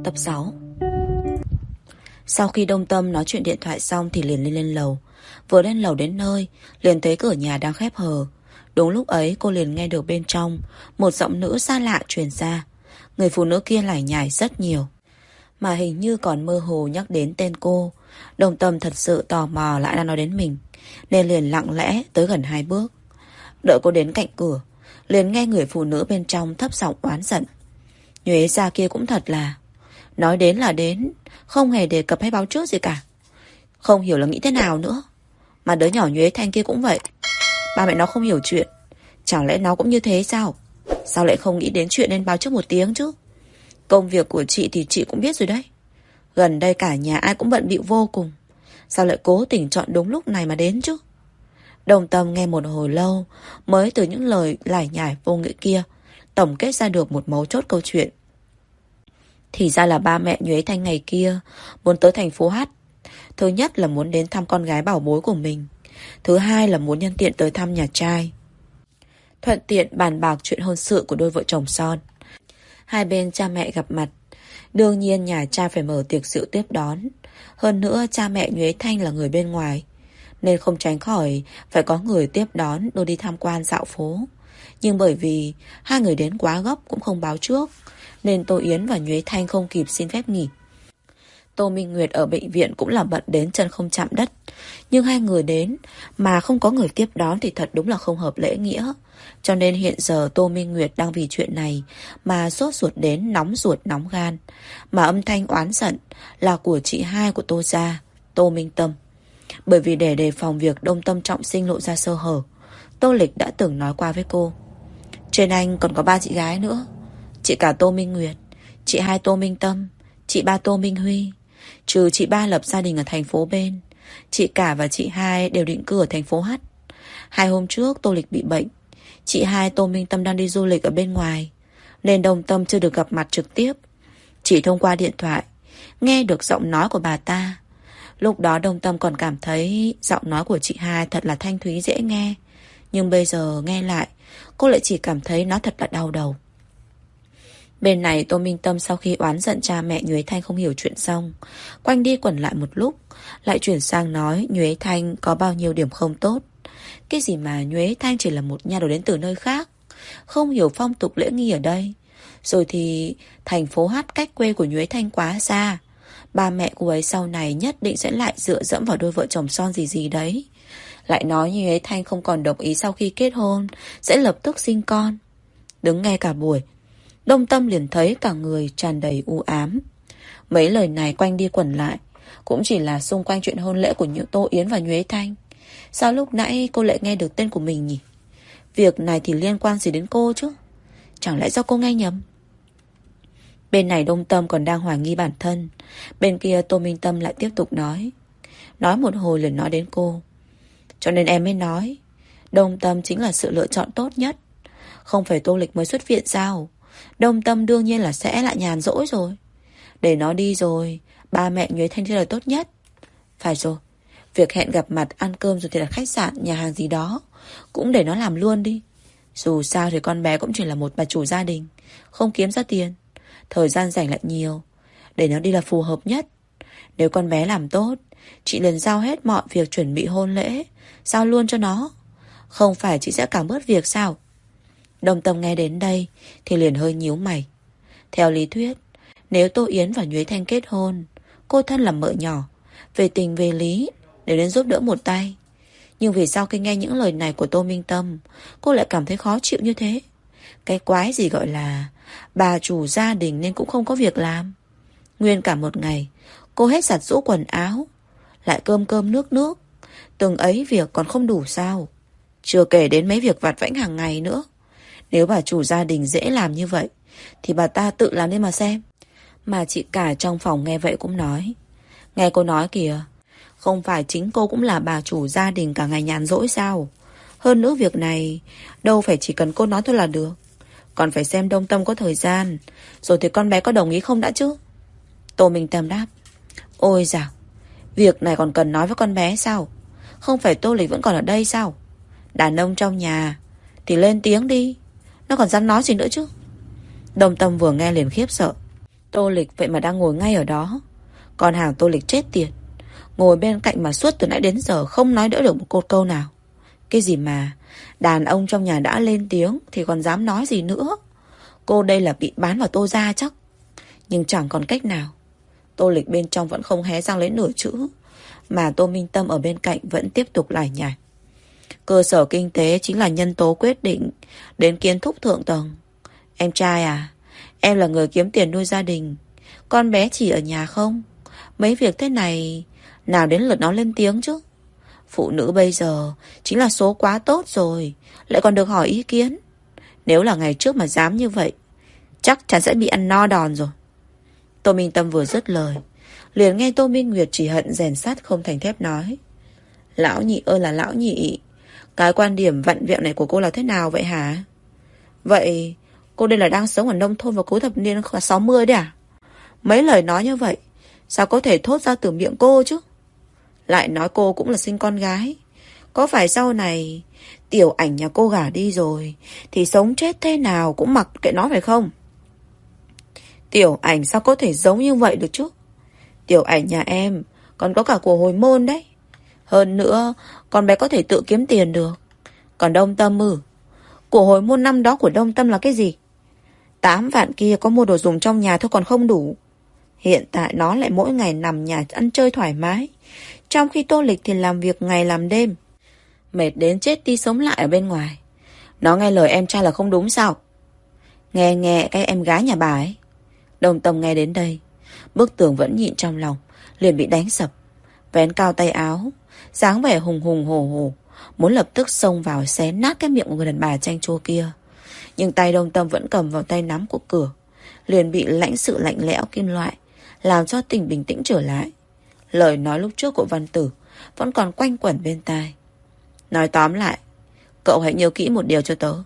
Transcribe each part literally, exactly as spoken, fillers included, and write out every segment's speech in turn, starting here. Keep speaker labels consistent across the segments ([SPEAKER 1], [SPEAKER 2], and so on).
[SPEAKER 1] Tập sáu. Sau khi Đông Tâm nói chuyện điện thoại xong thì liền lên lên lầu. Vừa lên lầu đến nơi, liền thấy cửa nhà đang khép hờ. Đúng lúc ấy cô liền nghe được bên trong một giọng nữ xa lạ truyền ra. Người phụ nữ kia lải nhải rất nhiều, mà hình như còn mơ hồ nhắc đến tên cô. Đông Tâm thật sự tò mò lại đang nói đến mình, nên liền lặng lẽ tới gần hai bước. Đợi cô đến cạnh cửa, liền nghe người phụ nữ bên trong thấp giọng oán giận. Nhuế gia kia cũng thật là nói đến là đến, không hề đề cập hay báo trước gì cả. Không hiểu là nghĩ thế nào nữa. Mà đứa nhỏ Nhuế Thanh kia cũng vậy. Ba mẹ nó không hiểu chuyện, chẳng lẽ nó cũng như thế sao? Sao lại không nghĩ đến chuyện nên báo trước một tiếng chứ? Công việc của chị thì chị cũng biết rồi đấy. Gần đây cả nhà ai cũng bận bịu vô cùng, sao lại cố tình chọn đúng lúc này mà đến chứ? Đồng Tâm nghe một hồi lâu mới từ những lời lải nhải vô nghĩa kia tổng kết ra được một mấu chốt câu chuyện. Thì ra là ba mẹ Nhuế Thanh ngày kia muốn tới thành phố Hát. Thứ nhất là muốn đến thăm con gái bảo bối của mình, thứ hai là muốn nhân tiện tới thăm nhà trai, thuận tiện bàn bạc chuyện hôn sự của đôi vợ chồng son. Hai bên cha mẹ gặp mặt, đương nhiên nhà trai phải mở tiệc rượu tiếp đón. Hơn nữa cha mẹ Nhuế Thanh là người bên ngoài, nên không tránh khỏi phải có người tiếp đón đưa đi tham quan dạo phố. Nhưng bởi vì hai người đến quá gấp cũng không báo trước, nên Tô Yến và Nhuế Thanh không kịp xin phép nghỉ. Tô Minh Nguyệt ở bệnh viện cũng là bận đến chân không chạm đất, nhưng hai người đến mà không có người tiếp đón thì thật đúng là không hợp lễ nghĩa. Cho nên hiện giờ Tô Minh Nguyệt đang vì chuyện này mà sốt ruột đến nóng ruột nóng gan. Mà âm thanh oán giận là của chị hai của Tô gia, Tô Minh Tâm. Bởi vì để đề phòng việc Đông Tâm trọng sinh lộ ra sơ hở, Tô Lịch đã từng nói qua với cô. Trên anh còn có ba chị gái nữa. Chị cả Tô Minh Nguyệt, chị hai Tô Minh Tâm, chị ba Tô Minh Huy. Trừ chị ba lập gia đình ở thành phố bên, chị cả và chị hai đều định cư ở thành phố Hát. Hai hôm trước Tô Lịch bị bệnh, chị hai Tô Minh Tâm đang đi du lịch ở bên ngoài, nên Đông Tâm chưa được gặp mặt trực tiếp, chỉ thông qua điện thoại nghe được giọng nói của bà ta. Lúc đó Đông Tâm còn cảm thấy giọng nói của chị hai thật là thanh thúy dễ nghe, nhưng bây giờ nghe lại, cô lại chỉ cảm thấy nó thật là đau đầu. Bên này Tô Minh Tâm sau khi oán giận cha mẹ Nhuế Thanh không hiểu chuyện xong, quanh đi quẩn lại một lúc, lại chuyển sang nói Nhuế Thanh có bao nhiêu điểm không tốt. Cái gì mà Nhuế Thanh chỉ là một nha đầu đến từ nơi khác, không hiểu phong tục lễ nghi ở đây. Rồi thì thành phố Hát cách quê của Nhuế Thanh quá xa, ba mẹ cô ấy sau này nhất định sẽ lại dựa dẫm vào đôi vợ chồng son gì gì đấy. Lại nói Nhuế Thanh không còn đồng ý sau khi kết hôn sẽ lập tức sinh con. Đứng nghe cả buổi, Đông Tâm liền thấy cả người tràn đầy u ám. Mấy lời này quanh đi quẩn lại cũng chỉ là xung quanh chuyện hôn lễ của những Tô Yến và Nhuế Thanh. Sao lúc nãy cô lại nghe được tên của mình nhỉ? Việc này thì liên quan gì đến cô chứ? Chẳng lẽ do cô nghe nhầm? Bên này Đông Tâm còn đang hoài nghi bản thân, bên kia Tô Minh Tâm lại tiếp tục nói. Nói một hồi liền nói đến cô. Cho nên em mới nói Đông Tâm chính là sự lựa chọn tốt nhất. Không phải Tô Lịch mới xuất viện sao? Đông Tâm đương nhiên là sẽ lại nhàn rỗi rồi. Để nó đi rồi, ba mẹ Nhuế Thanh thì là tốt nhất. Phải rồi, việc hẹn gặp mặt ăn cơm rồi thì là khách sạn, nhà hàng gì đó cũng để nó làm luôn đi. Dù sao thì con bé cũng chỉ là một bà chủ gia đình, không kiếm ra tiền, thời gian rảnh lại nhiều, để nó đi là phù hợp nhất. Nếu con bé làm tốt, chị liền giao hết mọi việc chuẩn bị hôn lễ, giao luôn cho nó. Không phải chị sẽ cảm bớt việc sao? Đông Tâm nghe đến đây thì liền hơi nhíu mày. Theo lý thuyết, nếu Tô Yến và Nhuế Thanh kết hôn, cô thân là mợ nhỏ, về tình về lý để đến giúp đỡ một tay. Nhưng vì sao khi nghe những lời này của Tô Minh Tâm, cô lại cảm thấy khó chịu như thế? Cái quái gì gọi là bà chủ gia đình nên cũng không có việc làm. Nguyên cả một ngày cô hết giặt giũ quần áo, lại cơm cơm nước nước, từng ấy việc còn không đủ sao? Chưa kể đến mấy việc vặt vãnh hàng ngày nữa. Nếu bà chủ gia đình dễ làm như vậy thì bà ta tự làm đi mà xem. Mà chị cả trong phòng nghe vậy cũng nói. Nghe cô nói kìa, không phải chính cô cũng là bà chủ gia đình cả ngày nhàn rỗi sao? Hơn nữa việc này đâu phải chỉ cần cô nói thôi là được, còn phải xem Đông Tâm có thời gian, rồi thì con bé có đồng ý không đã chứ. Tô Minh Tâm đáp. Ôi dào, việc này còn cần nói với con bé sao? Không phải Tô Lịch vẫn còn ở đây sao? Đàn ông trong nhà thì lên tiếng đi, nó còn dám nói gì nữa chứ. Đông Tâm vừa nghe liền khiếp sợ. Tô Lịch vậy mà đang ngồi ngay ở đó. Còn hàng Tô Lịch chết tiệt, ngồi bên cạnh mà suốt từ nãy đến giờ không nói đỡ được một cột câu nào. Cái gì mà đàn ông trong nhà đã lên tiếng thì còn dám nói gì nữa. Cô đây là bị bán vào Tô gia chắc. Nhưng chẳng còn cách nào. Tô Lịch bên trong vẫn không hé răng lấy nửa chữ, mà Tô Minh Tâm ở bên cạnh vẫn tiếp tục lải nhải. Cơ sở kinh tế chính là nhân tố quyết định đến kiến thúc thượng tầng. Em trai à, em là người kiếm tiền nuôi gia đình, con bé chỉ ở nhà không. Mấy việc thế này nào đến lượt nó lên tiếng chứ. Phụ nữ bây giờ chính là số quá tốt rồi, lại còn được hỏi ý kiến. Nếu là ngày trước mà dám như vậy, chắc chắn sẽ bị ăn no đòn rồi. Tô Minh Tâm vừa dứt lời, liền nghe Tô Minh Nguyệt chỉ hận rèn sắt không thành thép nói: Lão nhị ơi là lão nhị, cái quan điểm vặn vẹo này của cô là thế nào vậy hả? Vậy cô đây là đang sống ở nông thôn vào cuối thập niên sáu mươi đấy à? Mấy lời nói như vậy sao có thể thốt ra từ miệng cô chứ? Lại nói cô cũng là sinh con gái, có phải sau này Tiểu Ảnh nhà cô gả đi rồi thì sống chết thế nào cũng mặc kệ nó phải không? Tiểu Ảnh sao có thể giống như vậy được chứ? Tiểu Ảnh nhà em còn có cả của hồi môn đấy. Hơn nữa con bé có thể tự kiếm tiền được. Còn Đông Tâm ư? Của hồi môn năm đó của Đông Tâm là cái gì? Tám vạn kia có mua đồ dùng trong nhà thôi còn không đủ. Hiện tại nó lại mỗi ngày nằm nhà ăn chơi thoải mái, trong khi Tô Lịch thì làm việc ngày làm đêm, mệt đến chết đi sống lại ở bên ngoài. Nó nghe lời em trai là không đúng sao? Nghe nghe cái em gái nhà bà ấy. Đông Tâm nghe đến đây, bức tường vẫn nhịn trong lòng liền bị đánh sập. Vén cao tay áo, dáng vẻ hùng hùng hổ hổ, muốn lập tức xông vào xé nát cái miệng của người đàn bà chanh chua kia. Nhưng tay Đông Tâm vẫn cầm vào tay nắm của cửa, liền bị lãnh sự lạnh lẽo kim loại làm cho tình bình tĩnh trở lại. Lời nói lúc trước của Văn Tử vẫn còn quanh quẩn bên tai. Nói tóm lại, cậu hãy nhớ kỹ một điều cho tớ.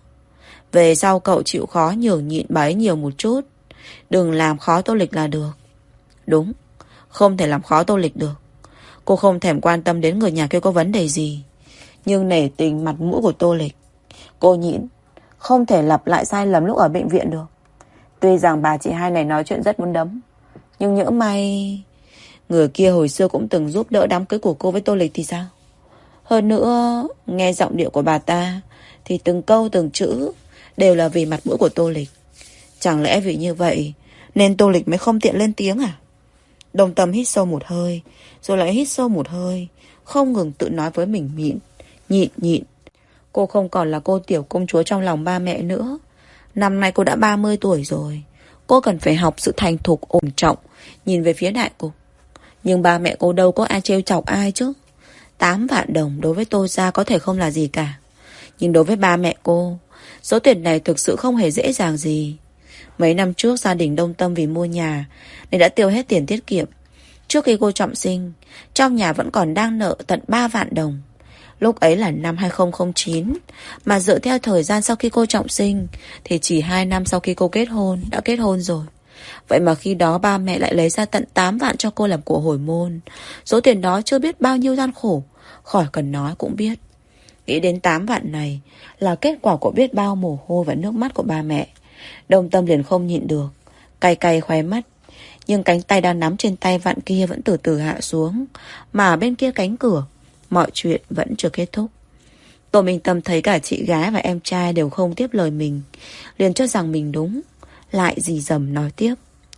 [SPEAKER 1] Về sau cậu chịu khó nhường nhịn bà ấy nhiều một chút, đừng làm khó Tô Lịch là được. Đúng, không thể làm khó Tô Lịch được. Cô không thèm quan tâm đến người nhà kia có vấn đề gì, nhưng nể tình mặt mũi của Tô Lịch, cô nhịn, không thể lặp lại sai lầm lúc ở bệnh viện được. Tuy rằng bà chị hai này nói chuyện rất muốn đấm, nhưng nhỡ may người kia hồi xưa cũng từng giúp đỡ đám cưới của cô với Tô Lịch thì sao? Hơn nữa, nghe giọng điệu của bà ta thì từng câu từng chữ đều là vì mặt mũi của Tô Lịch. Chẳng lẽ vì như vậy nên Tô Lịch mới không tiện lên tiếng à? Đồng Tâm hít sâu một hơi, rồi lại hít sâu một hơi, không ngừng tự nói với mình nhịn, nhịn nhịn. Cô không còn là cô tiểu công chúa trong lòng ba mẹ nữa. Năm nay cô đã ba mươi tuổi rồi. Cô cần phải học sự thành thục ổn trọng, nhìn về phía đại cục. Nhưng ba mẹ cô đâu có ai trêu chọc ai chứ. Tám vạn đồng đối với Tô gia có thể không là gì cả, nhưng đối với ba mẹ cô, số tiền này thực sự không hề dễ dàng gì. Mấy năm trước gia đình Đông Tâm vì mua nhà nên đã tiêu hết tiền tiết kiệm. Trước khi cô trọng sinh, trong nhà vẫn còn đang nợ tận ba vạn đồng. Lúc ấy là năm hai không không chín, mà dựa theo thời gian sau khi cô trọng sinh thì chỉ hai năm sau khi cô kết hôn đã kết hôn rồi. Vậy mà khi đó ba mẹ lại lấy ra tận tám vạn cho cô làm của hồi môn. Số tiền đó chưa biết bao nhiêu gian khổ, khỏi cần nói cũng biết. Nghĩ đến tám vạn này là kết quả của biết bao mồ hôi và nước mắt của ba mẹ, Đông Tâm liền không nhịn được, cay cay khóe mắt. Nhưng cánh tay đang nắm trên tay vạn kia vẫn từ từ hạ xuống, mà bên kia cánh cửa mọi chuyện vẫn chưa kết thúc. Tô Minh Tâm thấy cả chị gái và em trai đều không tiếp lời mình, liền cho rằng mình đúng, lại dì dầm nói tiếp.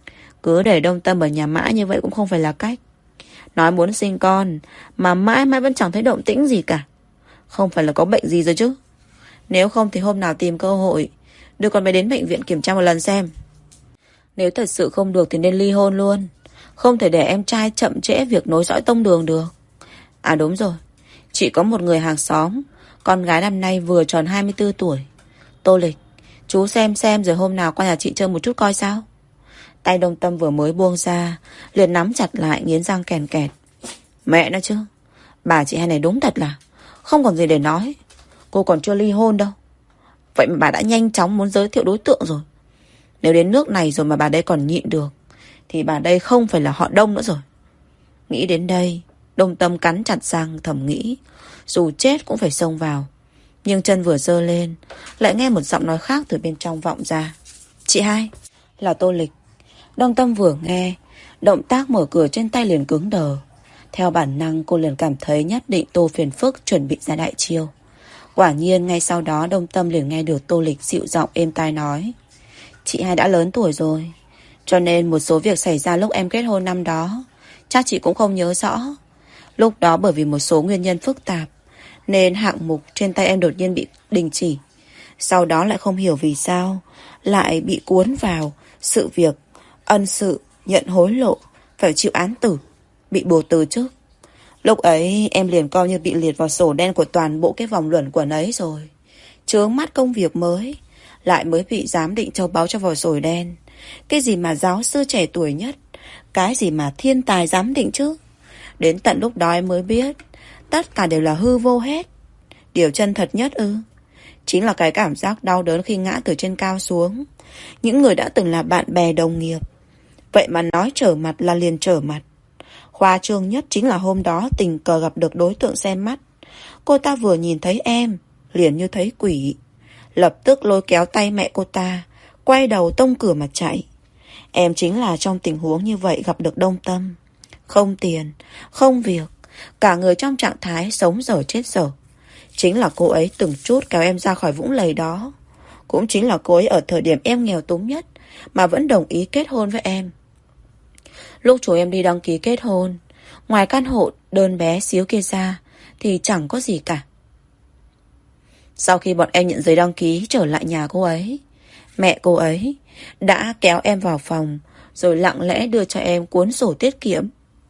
[SPEAKER 1] Cứ để Đông Tâm ở nhà mãi như vậy cũng không phải là cách. Nói muốn sinh con mà mãi mãi vẫn chẳng thấy động tĩnh gì cả, không phải là có bệnh gì rồi chứ? Nếu không thì hôm nào tìm cơ hội đưa con bé đến bệnh viện kiểm tra một lần xem. Nếu thật sự không được thì nên ly hôn luôn, không thể để em trai chậm trễ việc nối dõi tông đường được. À đúng rồi, chị có một người hàng xóm, con gái năm nay vừa tròn hai mươi tư tuổi. Tô Lịch, chú xem xem rồi hôm nào qua nhà chị chơi một chút coi sao. Tay Đông Tâm vừa mới buông ra liền nắm chặt lại, nghiến răng kèn kẹt. Mẹ nó chứ, bà chị hai này đúng thật là không còn gì để nói. Cô còn chưa ly hôn đâu, vậy mà bà đã nhanh chóng muốn giới thiệu đối tượng rồi. Nếu đến nước này rồi mà bà đây còn nhịn được thì bà đây không phải là họ Đông nữa rồi. Nghĩ đến đây, Đông Tâm cắn chặt răng thầm nghĩ, dù chết cũng phải xông vào. Nhưng chân vừa giơ lên, lại nghe một giọng nói khác từ bên trong vọng ra. Chị hai, là Tô Lịch. Đông Tâm vừa nghe, động tác mở cửa trên tay liền cứng đờ. Theo bản năng cô liền cảm thấy nhất định Tô phiền phức chuẩn bị ra đại chiêu. Quả nhiên ngay sau đó Đông Tâm liền nghe được Tô Lịch dịu giọng êm tai nói: Chị hai đã lớn tuổi rồi, cho nên một số việc xảy ra lúc em kết hôn năm đó chắc chị cũng không nhớ rõ. Lúc đó bởi vì một số nguyên nhân phức tạp nên hạng mục trên tay em đột nhiên bị đình chỉ. Sau đó lại không hiểu vì sao lại bị cuốn vào sự việc ân sự, nhận hối lộ, phải chịu án tử, bị bổ từ chức. Lúc ấy em liền coi như bị liệt vào sổ đen của toàn bộ cái vòng luẩn quẩn ấy rồi. Chướng mắt công việc mới, lại mới bị giám định châu báu cho vào sổ đen. Cái gì mà giáo sư trẻ tuổi nhất, cái gì mà thiên tài giám định chứ. Đến tận lúc đó em mới biết tất cả đều là hư vô hết. Điều chân thật nhất ư chính là cái cảm giác đau đớn khi ngã từ trên cao xuống. Những người đã từng là bạn bè đồng nghiệp, vậy mà nói trở mặt là liền trở mặt. Khoa trương nhất chính là hôm đó tình cờ gặp được đối tượng xem mắt. Cô ta vừa nhìn thấy em liền như thấy quỷ, lập tức lôi kéo tay mẹ cô ta, quay đầu tông cửa mà chạy. Em chính là trong tình huống như vậy gặp được Đông Tâm. Không tiền, không việc, cả người trong trạng thái sống dở chết dở. Chính là cô ấy từng chút kéo em ra khỏi vũng lầy đó. Cũng chính là cô ấy ở thời điểm em nghèo túng nhất mà vẫn đồng ý kết hôn với em. Lúc chú em đi đăng ký kết hôn, ngoài căn hộ đơn bé xíu kia ra thì chẳng có gì cả. Sau khi bọn em nhận giấy đăng ký trở lại nhà cô ấy, mẹ cô ấy đã kéo em vào phòng rồi lặng lẽ đưa cho em cuốn sổ tiết kiệm.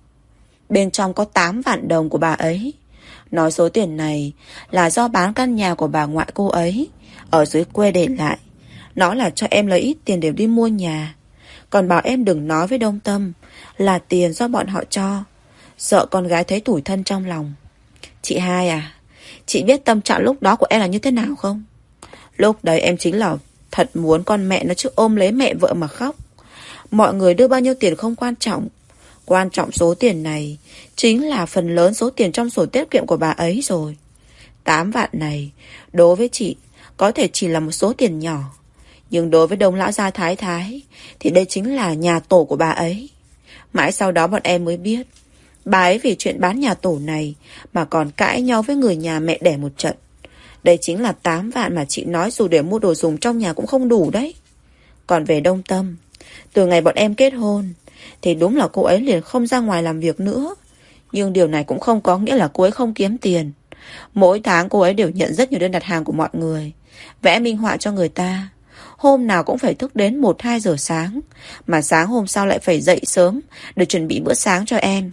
[SPEAKER 1] Bên trong có tám vạn đồng của bà ấy. Nói số tiền này là do bán căn nhà của bà ngoại cô ấy ở dưới quê để lại. Nó là cho em lấy ít tiền để đi mua nhà. Còn bảo em đừng nói với Đông Tâm là tiền do bọn họ cho, sợ con gái thấy tủi thân trong lòng. Chị hai à, chị biết tâm trạng lúc đó của em là như thế nào không? Lúc đấy em chính là thật muốn con mẹ nó chứ ôm lấy mẹ vợ mà khóc. Mọi người đưa bao nhiêu tiền không quan trọng, quan trọng số tiền này chính là phần lớn số tiền trong sổ tiết kiệm của bà ấy rồi. Tám vạn này đối với chị có thể chỉ là một số tiền nhỏ, nhưng đối với Đông lão gia thái thái thì đây chính là nhà tổ của bà ấy. Mãi sau đó bọn em mới biết bà ấy vì chuyện bán nhà tổ này mà còn cãi nhau với người nhà mẹ đẻ một trận. Đây chính là tám vạn mà chị nói dù để mua đồ dùng trong nhà cũng không đủ đấy. Còn về Đông Tâm, từ ngày bọn em kết hôn thì đúng là cô ấy liền không ra ngoài làm việc nữa. Nhưng điều này cũng không có nghĩa là cô ấy không kiếm tiền. Mỗi tháng cô ấy đều nhận rất nhiều đơn đặt hàng của mọi người, vẽ minh họa cho người ta. Hôm nào cũng phải thức đến một hai giờ sáng, mà sáng hôm sau lại phải dậy sớm để chuẩn bị bữa sáng cho em.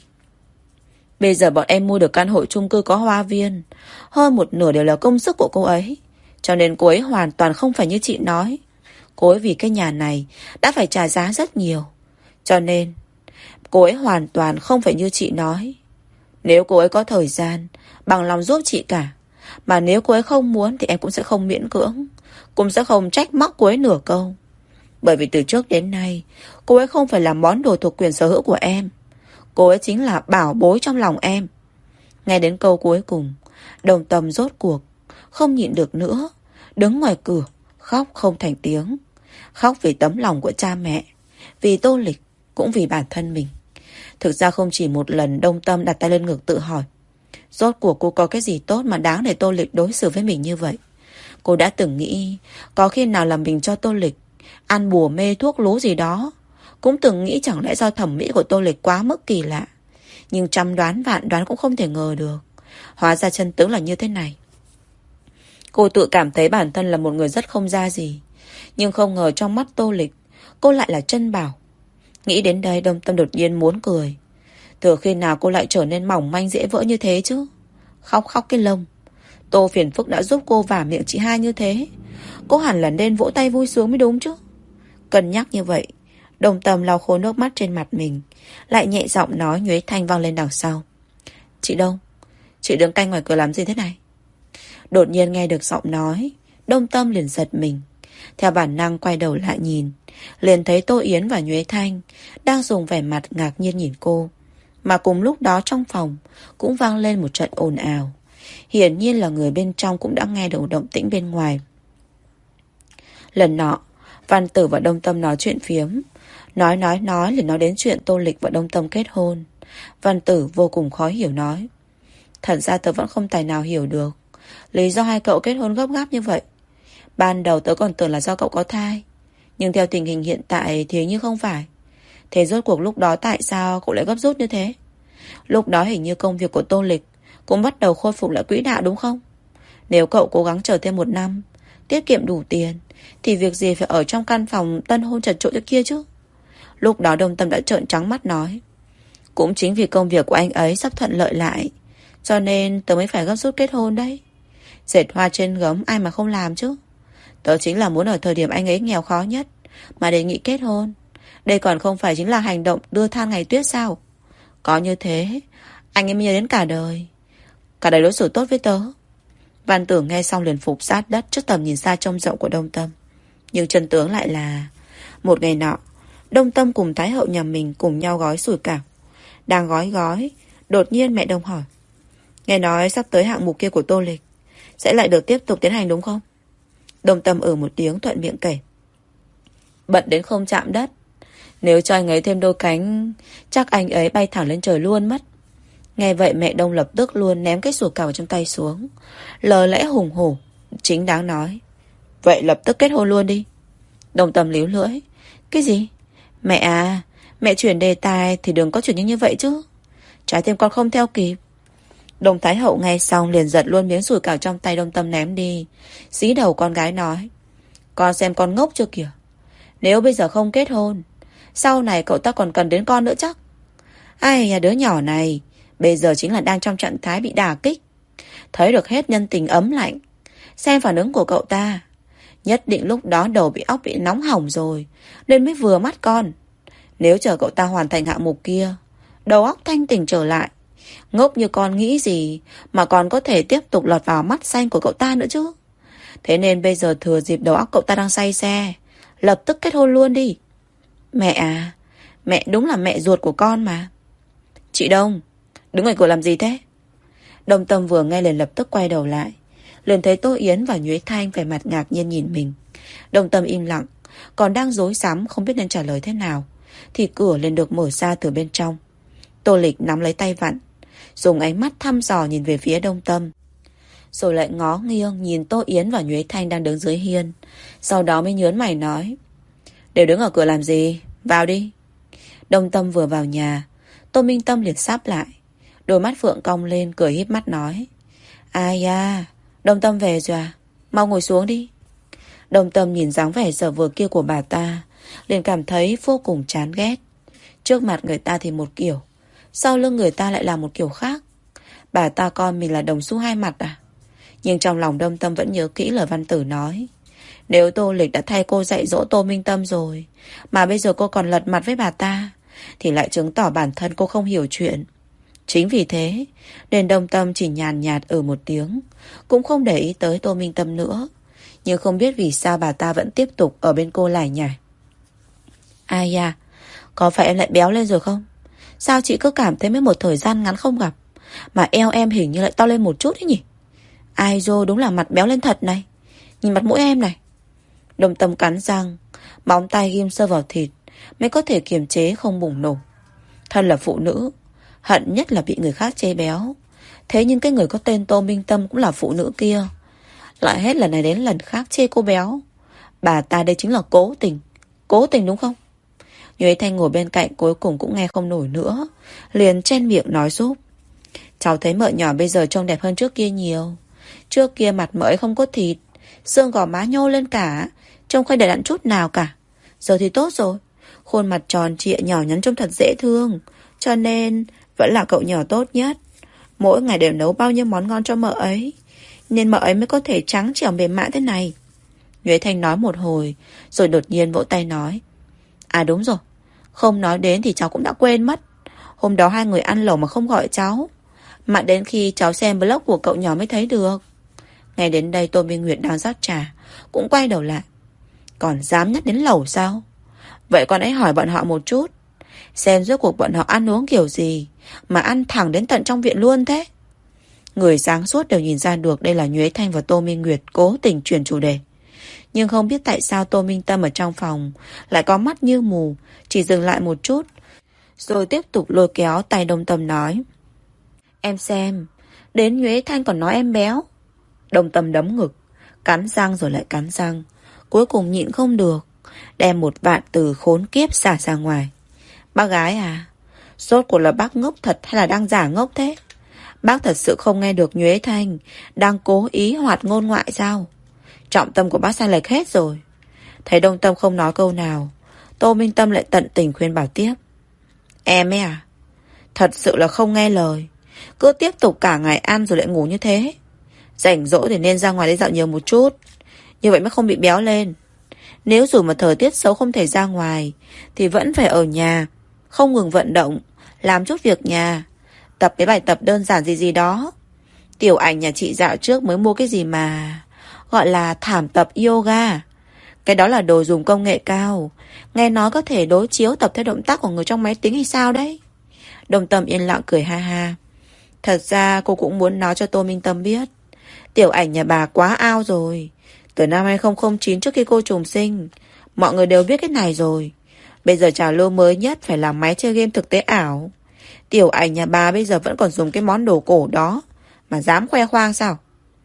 [SPEAKER 1] Bây giờ bọn em mua được căn hộ chung cư có hoa viên, hơn một nửa đều là công sức của cô ấy. Cho nên cô ấy hoàn toàn không phải như chị nói. Cô ấy vì cái nhà này đã phải trả giá rất nhiều. Cho nên cô ấy hoàn toàn không phải như chị nói. Nếu cô ấy có thời gian, bằng lòng giúp chị cả. Mà nếu cô ấy không muốn thì em cũng sẽ không miễn cưỡng, cũng sẽ không trách móc cô ấy nửa câu. Bởi vì từ trước đến nay cô ấy không phải là món đồ thuộc quyền sở hữu của em. Cô ấy chính là bảo bối trong lòng em. Nghe đến câu cuối cùng, Đồng Tâm rốt cuộc không nhịn được nữa, đứng ngoài cửa khóc không thành tiếng. Khóc vì tấm lòng của cha mẹ, vì Tô Lịch, cũng vì bản thân mình. Thực ra không chỉ một lần Đông Tâm đặt tay lên ngực tự hỏi, rốt cuộc cô có cái gì tốt mà đáng để Tô Lịch đối xử với mình như vậy. Cô đã từng nghĩ có khi nào là mình cho Tô Lịch ăn bùa mê thuốc lú gì đó. Cũng từng nghĩ chẳng lẽ do thẩm mỹ của Tô Lịch quá mức kỳ lạ. Nhưng trăm đoán vạn đoán cũng không thể ngờ được, hóa ra chân tướng là như thế này. Cô tự cảm thấy bản thân là một người rất không ra gì, nhưng không ngờ trong mắt Tô Lịch cô lại là chân bảo. Nghĩ đến đây Đông Tâm đột nhiên muốn cười. Từ khi nào cô lại trở nên mỏng manh dễ vỡ như thế chứ? Khóc khóc cái lông. Tô phiền phức đã giúp cô vả miệng chị hai như thế, cô hẳn là nên vỗ tay vui sướng mới đúng chứ. Cân nhắc như vậy, Đông Tâm lau khô nước mắt trên mặt mình, lại nhẹ giọng nói nhuế thanh vang lên đằng sau. Chị Đông, chị đứng canh ngoài cửa làm gì thế này? Đột nhiên nghe được giọng nói, Đông Tâm liền giật mình. Theo bản năng quay đầu lại nhìn, liền thấy Tô Yến và Nhuế Thanh đang dùng vẻ mặt ngạc nhiên nhìn cô. Mà cùng lúc đó trong phòng cũng vang lên một trận ồn ào. Hiển nhiên là người bên trong cũng đã nghe được động tĩnh bên ngoài. Lần nọ Văn Tử và Đông Tâm nói chuyện phiếm, Nói nói nói liền nói đến chuyện Tô Lịch và Đông Tâm kết hôn. Văn Tử vô cùng khó hiểu nói. Thật ra tớ vẫn không tài nào hiểu được lý do hai cậu kết hôn gấp gáp như vậy. Ban đầu tớ còn tưởng là do cậu có thai, nhưng theo tình hình hiện tại thì như không phải. Thế rốt cuộc lúc đó tại sao cậu lại gấp rút như thế? Lúc đó hình như công việc của Tô Lịch cũng bắt đầu khôi phục lại quỹ đạo đúng không? Nếu cậu cố gắng chờ thêm một năm, tiết kiệm đủ tiền, thì việc gì phải ở trong căn phòng tân hôn chật chội kia chứ? Lúc đó Đông Tâm đã trợn trắng mắt nói. Cũng chính vì công việc của anh ấy sắp thuận lợi lại, cho nên tớ mới phải gấp rút kết hôn đấy. Dệt hoa trên gấm ai mà không làm chứ. Tớ chính là muốn ở thời điểm anh ấy nghèo khó nhất mà đề nghị kết hôn. Đây còn không phải chính là hành động đưa than ngày tuyết sao? Có như thế anh ấy mới nhớ đến cả đời. Cả đời đối xử tốt với tớ. Văn Tử nghe xong liền phục sát đất trước tầm nhìn xa trông rộng của Đông Tâm. Nhưng chân tướng lại là một ngày nọ, Đông Tâm cùng Thái hậu nhà mình cùng nhau gói sủi cảo. Đang gói gói, đột nhiên mẹ Đông hỏi. Nghe nói sắp tới hạng mục kia của Tô Lịch sẽ lại được tiếp tục tiến hành đúng không? Đông Tâm ở một tiếng thuận miệng kể. Bận đến không chạm đất. Nếu cho anh ấy thêm đôi cánh, chắc anh ấy bay thẳng lên trời luôn mất. Nghe vậy mẹ Đông lập tức luôn ném cái sủi cảo trong tay xuống, lời lẽ hùng hổ chính đáng nói. Vậy lập tức kết hôn luôn đi. Đông Tâm líu lưỡi. Cái gì? Mẹ à, mẹ chuyển đề tài thì đừng có chuyển nhanh như vậy chứ. Trái tim con không theo kịp. Đông Thái hậu nghe xong liền giật luôn miếng sủi cảo trong tay Đông Tâm ném đi. Xí đầu con gái nói. Con xem con ngốc chưa kìa. Nếu bây giờ không kết hôn, sau này cậu ta còn cần đến con nữa chắc. Ai à, đứa nhỏ này bây giờ chính là đang trong trạng thái bị đả kích, thấy được hết nhân tình ấm lạnh. Xem phản ứng của cậu ta, nhất định lúc đó đầu bị óc bị nóng hỏng rồi, nên mới vừa mắt con. Nếu chờ cậu ta hoàn thành hạng mục kia, đầu óc thanh tỉnh trở lại, ngốc như con nghĩ gì mà còn có thể tiếp tục lọt vào mắt xanh của cậu ta nữa chứ. Thế nên bây giờ thừa dịp đầu óc cậu ta đang say xe, lập tức kết hôn luôn đi. Mẹ à, mẹ đúng là mẹ ruột của con mà. Chị Đông, đứng ngoài cửa làm gì thế? Đông Tâm vừa nghe liền lập tức quay đầu lại, liền thấy Tô Yến và Nhuế Thanh vẻ mặt ngạc nhiên nhìn mình. Đông Tâm im lặng, còn đang rối rắm không biết nên trả lời thế nào, thì cửa liền được mở ra từ bên trong. Tô Lịch nắm lấy tay vặn, dùng ánh mắt thăm dò nhìn về phía Đông Tâm, rồi lại ngó nghiêng nhìn Tô Yến và Nhuế Thanh đang đứng dưới hiên. Sau đó mới nhớn mày nói. Đều đứng ở cửa làm gì? Vào đi. Đông Tâm vừa vào nhà, Tô Minh Tâm liền sáp lại, đôi mắt phượng cong lên cười híp mắt nói. Ai da, Đông Tâm về rồi à? Mau ngồi xuống đi. Đông Tâm nhìn dáng vẻ giờ vừa kia của bà ta, liền cảm thấy vô cùng chán ghét. Trước mặt người ta thì một kiểu, sau lưng người ta lại là một kiểu khác. Bà ta coi mình là đồng xu hai mặt à? Nhưng trong lòng Đông Tâm vẫn nhớ kỹ lời Văn Tử nói. Nếu Tô Lịch đã thay cô dạy dỗ Tô Minh Tâm rồi, mà bây giờ cô còn lật mặt với bà ta, thì lại chứng tỏ bản thân cô không hiểu chuyện. Chính vì thế nên Đông Tâm chỉ nhàn nhạt ở một tiếng, cũng không để ý tới Tô Minh Tâm nữa. Nhưng không biết vì sao bà ta vẫn tiếp tục ở bên cô lải nhải. Ai da, có phải em lại béo lên rồi không? Sao chị cứ cảm thấy mấy một thời gian ngắn không gặp mà eo em hình như lại to lên một chút ấy nhỉ? Ai dô, đúng là mặt béo lên thật này. Nhìn mặt mũi em này. Đông Tâm cắn răng, móng tay ghim sơ vào thịt mới có thể kiềm chế không bùng nổ. Thân là phụ nữ, hận nhất là bị người khác chê béo. Thế nhưng cái người có tên Tô Minh Tâm cũng là phụ nữ kia, lại hết lần này đến lần khác chê cô béo. Bà ta đây chính là cố tình. Cố tình đúng không? Nhuế Thanh ngồi bên cạnh cuối cùng cũng nghe không nổi nữa, liền chen miệng nói giúp. Cháu thấy mợ nhỏ bây giờ trông đẹp hơn trước kia nhiều. Trước kia mặt mỡ ấy không có thịt, xương gò má nhô lên cả, trông không đầy đặn chút nào cả. Giờ thì tốt rồi, khuôn mặt tròn trịa nhỏ nhắn trông thật dễ thương. Cho nên vẫn là cậu nhỏ tốt nhất. Mỗi ngày đều nấu bao nhiêu món ngon cho mợ ấy, nên mợ ấy mới có thể trắng trẻo mềm mại thế này. Nhuế Thanh nói một hồi, rồi đột nhiên vỗ tay nói. À đúng rồi, không nói đến thì cháu cũng đã quên mất. Hôm đó hai người ăn lẩu mà không gọi cháu, mà đến khi cháu xem blog của cậu nhỏ mới thấy được. Ngay đến đây Tô Minh Nguyệt đang rót trà cũng quay đầu lại. Còn dám nhắc đến lẩu sao? Vậy con ấy hỏi bọn họ một chút, xem rốt cuộc bọn họ ăn uống kiểu gì mà ăn thẳng đến tận trong viện luôn thế. Người sáng suốt đều nhìn ra được đây là Nhuế Thanh và Tô Minh Nguyệt cố tình chuyển chủ đề. Nhưng không biết tại sao Tô Minh Tâm ở trong phòng lại có mắt như mù, chỉ dừng lại một chút, rồi tiếp tục lôi kéo tay Đông Tâm nói. Em xem, đến Nhuế Thanh còn nói em béo. Đông Tâm đấm ngực, cắn răng rồi lại cắn răng, cuối cùng nhịn không được, đem một vạn từ khốn kiếp xả ra ngoài. Bác gái à, rốt cuộc là bác ngốc thật hay là đang giả ngốc thế? Bác thật sự không nghe được Nhuế Thanh đang cố ý hoạt ngôn ngoại sao? Trọng tâm của bác sai lệch hết rồi. Thấy Đông Tâm không nói câu nào, Tô Minh Tâm lại tận tình khuyên bảo tiếp. Em ấy à, thật sự là không nghe lời, cứ tiếp tục cả ngày ăn rồi lại ngủ như thế. Rảnh rỗi thì nên ra ngoài đi dạo nhiều một chút, như vậy mới không bị béo lên. Nếu dù mà thời tiết xấu không thể ra ngoài, thì vẫn phải ở nhà, không ngừng vận động, làm chút việc nhà, tập mấy bài tập đơn giản gì gì đó. Tiểu Ảnh nhà chị dạo trước mới mua cái gì mà gọi là thảm tập yoga. Cái đó là đồ dùng công nghệ cao, nghe nói có thể đối chiếu tập theo động tác của người trong máy tính hay sao đấy. Đông Tâm yên lặng cười ha ha. Thật ra cô cũng muốn nói cho Tô Minh Tâm biết, Tiểu Ảnh nhà bà quá ao rồi. Từ năm hai không không chín, trước khi cô trùng sinh, mọi người đều biết cái này rồi. Bây giờ trào lưu mới nhất phải làm máy chơi game thực tế ảo. Tiểu Ảnh nhà bà bây giờ vẫn còn dùng cái món đồ cổ đó mà dám khoe khoang sao?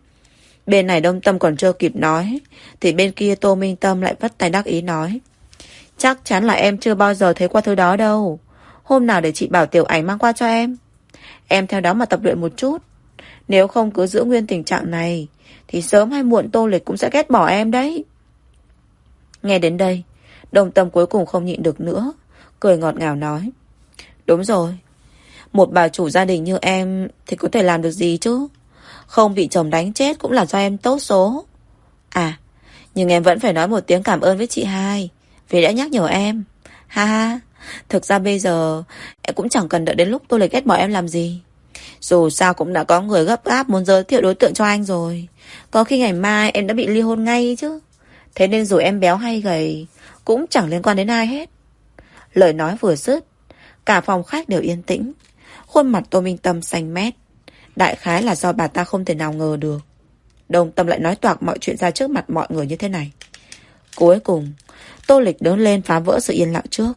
[SPEAKER 1] Bên này Đông Tâm còn chưa kịp nói, thì bên kia Tô Minh Tâm lại vất tay đắc ý nói. Chắc chắn là em chưa bao giờ thấy qua thứ đó đâu. Hôm nào để chị bảo Tiểu Ảnh mang qua cho em. Em theo đó mà tập luyện một chút. Nếu không cứ giữ nguyên tình trạng này, thì sớm hay muộn Tô Lịch cũng sẽ ghét bỏ em đấy. Nghe đến đây, Đông Tâm cuối cùng không nhịn được nữa, cười ngọt ngào nói. Đúng rồi, một bà chủ gia đình như em thì có thể làm được gì chứ? Không bị chồng đánh chết cũng là do em tốt số. À, nhưng em vẫn phải nói một tiếng cảm ơn với chị hai vì đã nhắc nhở em. Ha ha, thực ra bây giờ em cũng chẳng cần đợi đến lúc Tô Lịch ghét bỏ em làm gì. Dù sao cũng đã có người gấp gáp muốn giới thiệu đối tượng cho anh rồi. Có khi ngày mai em đã bị ly hôn ngay chứ. Thế nên dù em béo hay gầy cũng chẳng liên quan đến ai hết. Lời nói vừa dứt, cả phòng khách đều yên tĩnh. Khuôn mặt Tô Minh Tâm xanh mét. Đại khái là do bà ta không thể nào ngờ được Đông Tâm lại nói toạc mọi chuyện ra trước mặt mọi người như thế này. Cuối cùng Tô Lịch đứng lên phá vỡ sự yên lặng trước.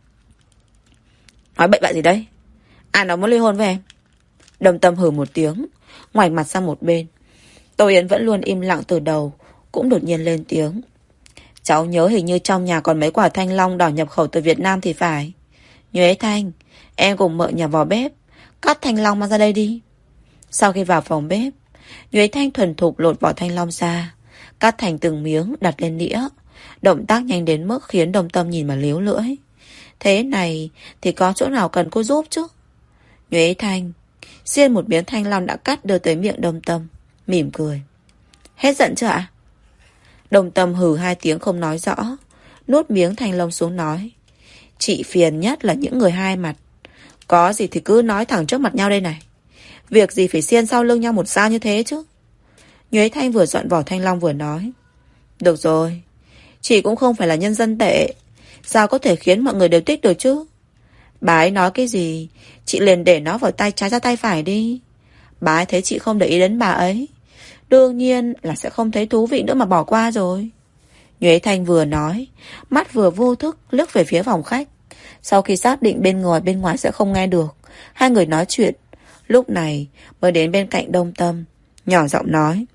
[SPEAKER 1] Nói bậy bạ gì đấy? Ai nó muốn ly hôn với em? Đông Tâm hừ một tiếng, ngoảnh mặt sang một bên. Tô Yến vẫn luôn im lặng từ đầu, cũng đột nhiên lên tiếng. Cháu nhớ hình như trong nhà còn mấy quả thanh long đỏ nhập khẩu từ Việt Nam thì phải. Nhuế Thanh, em cùng mợ nhà vào bếp cắt thanh long mang ra đây đi. Sau khi vào phòng bếp, Nhuế Thanh thuần thục lột vỏ thanh long ra, cắt thành từng miếng đặt lên đĩa. Động tác nhanh đến mức khiến Đông Tâm nhìn mà líu lưỡi. Thế này thì có chỗ nào cần cô giúp chứ? Nhuế Thanh xiên một miếng thanh long đã cắt đưa tới miệng Đông Tâm, mỉm cười. Hết giận chưa ạ? Đông Tâm hừ hai tiếng không nói rõ, nuốt miếng thanh long xuống nói. Chị phiền nhất là những người hai mặt. Có gì thì cứ nói thẳng trước mặt nhau đây này. Việc gì phải xiên sau lưng nhau một dao như thế chứ? Nhuế Thanh vừa dọn vỏ thanh long vừa nói. Được rồi, chị cũng không phải là nhân dân tệ, sao có thể khiến mọi người đều thích được chứ? Bà ấy nói cái gì, chị liền để nó vào tay trái ra tay phải đi. Bà ấy thấy chị không để ý đến bà ấy, đương nhiên là sẽ không thấy thú vị nữa mà bỏ qua rồi. Nhuế Thanh vừa nói, mắt vừa vô thức liếc về phía phòng khách. Sau khi xác định bên ngoài bên ngoài sẽ không nghe được, hai người nói chuyện, lúc này mới đến bên cạnh Đông Tâm, nhỏ giọng nói.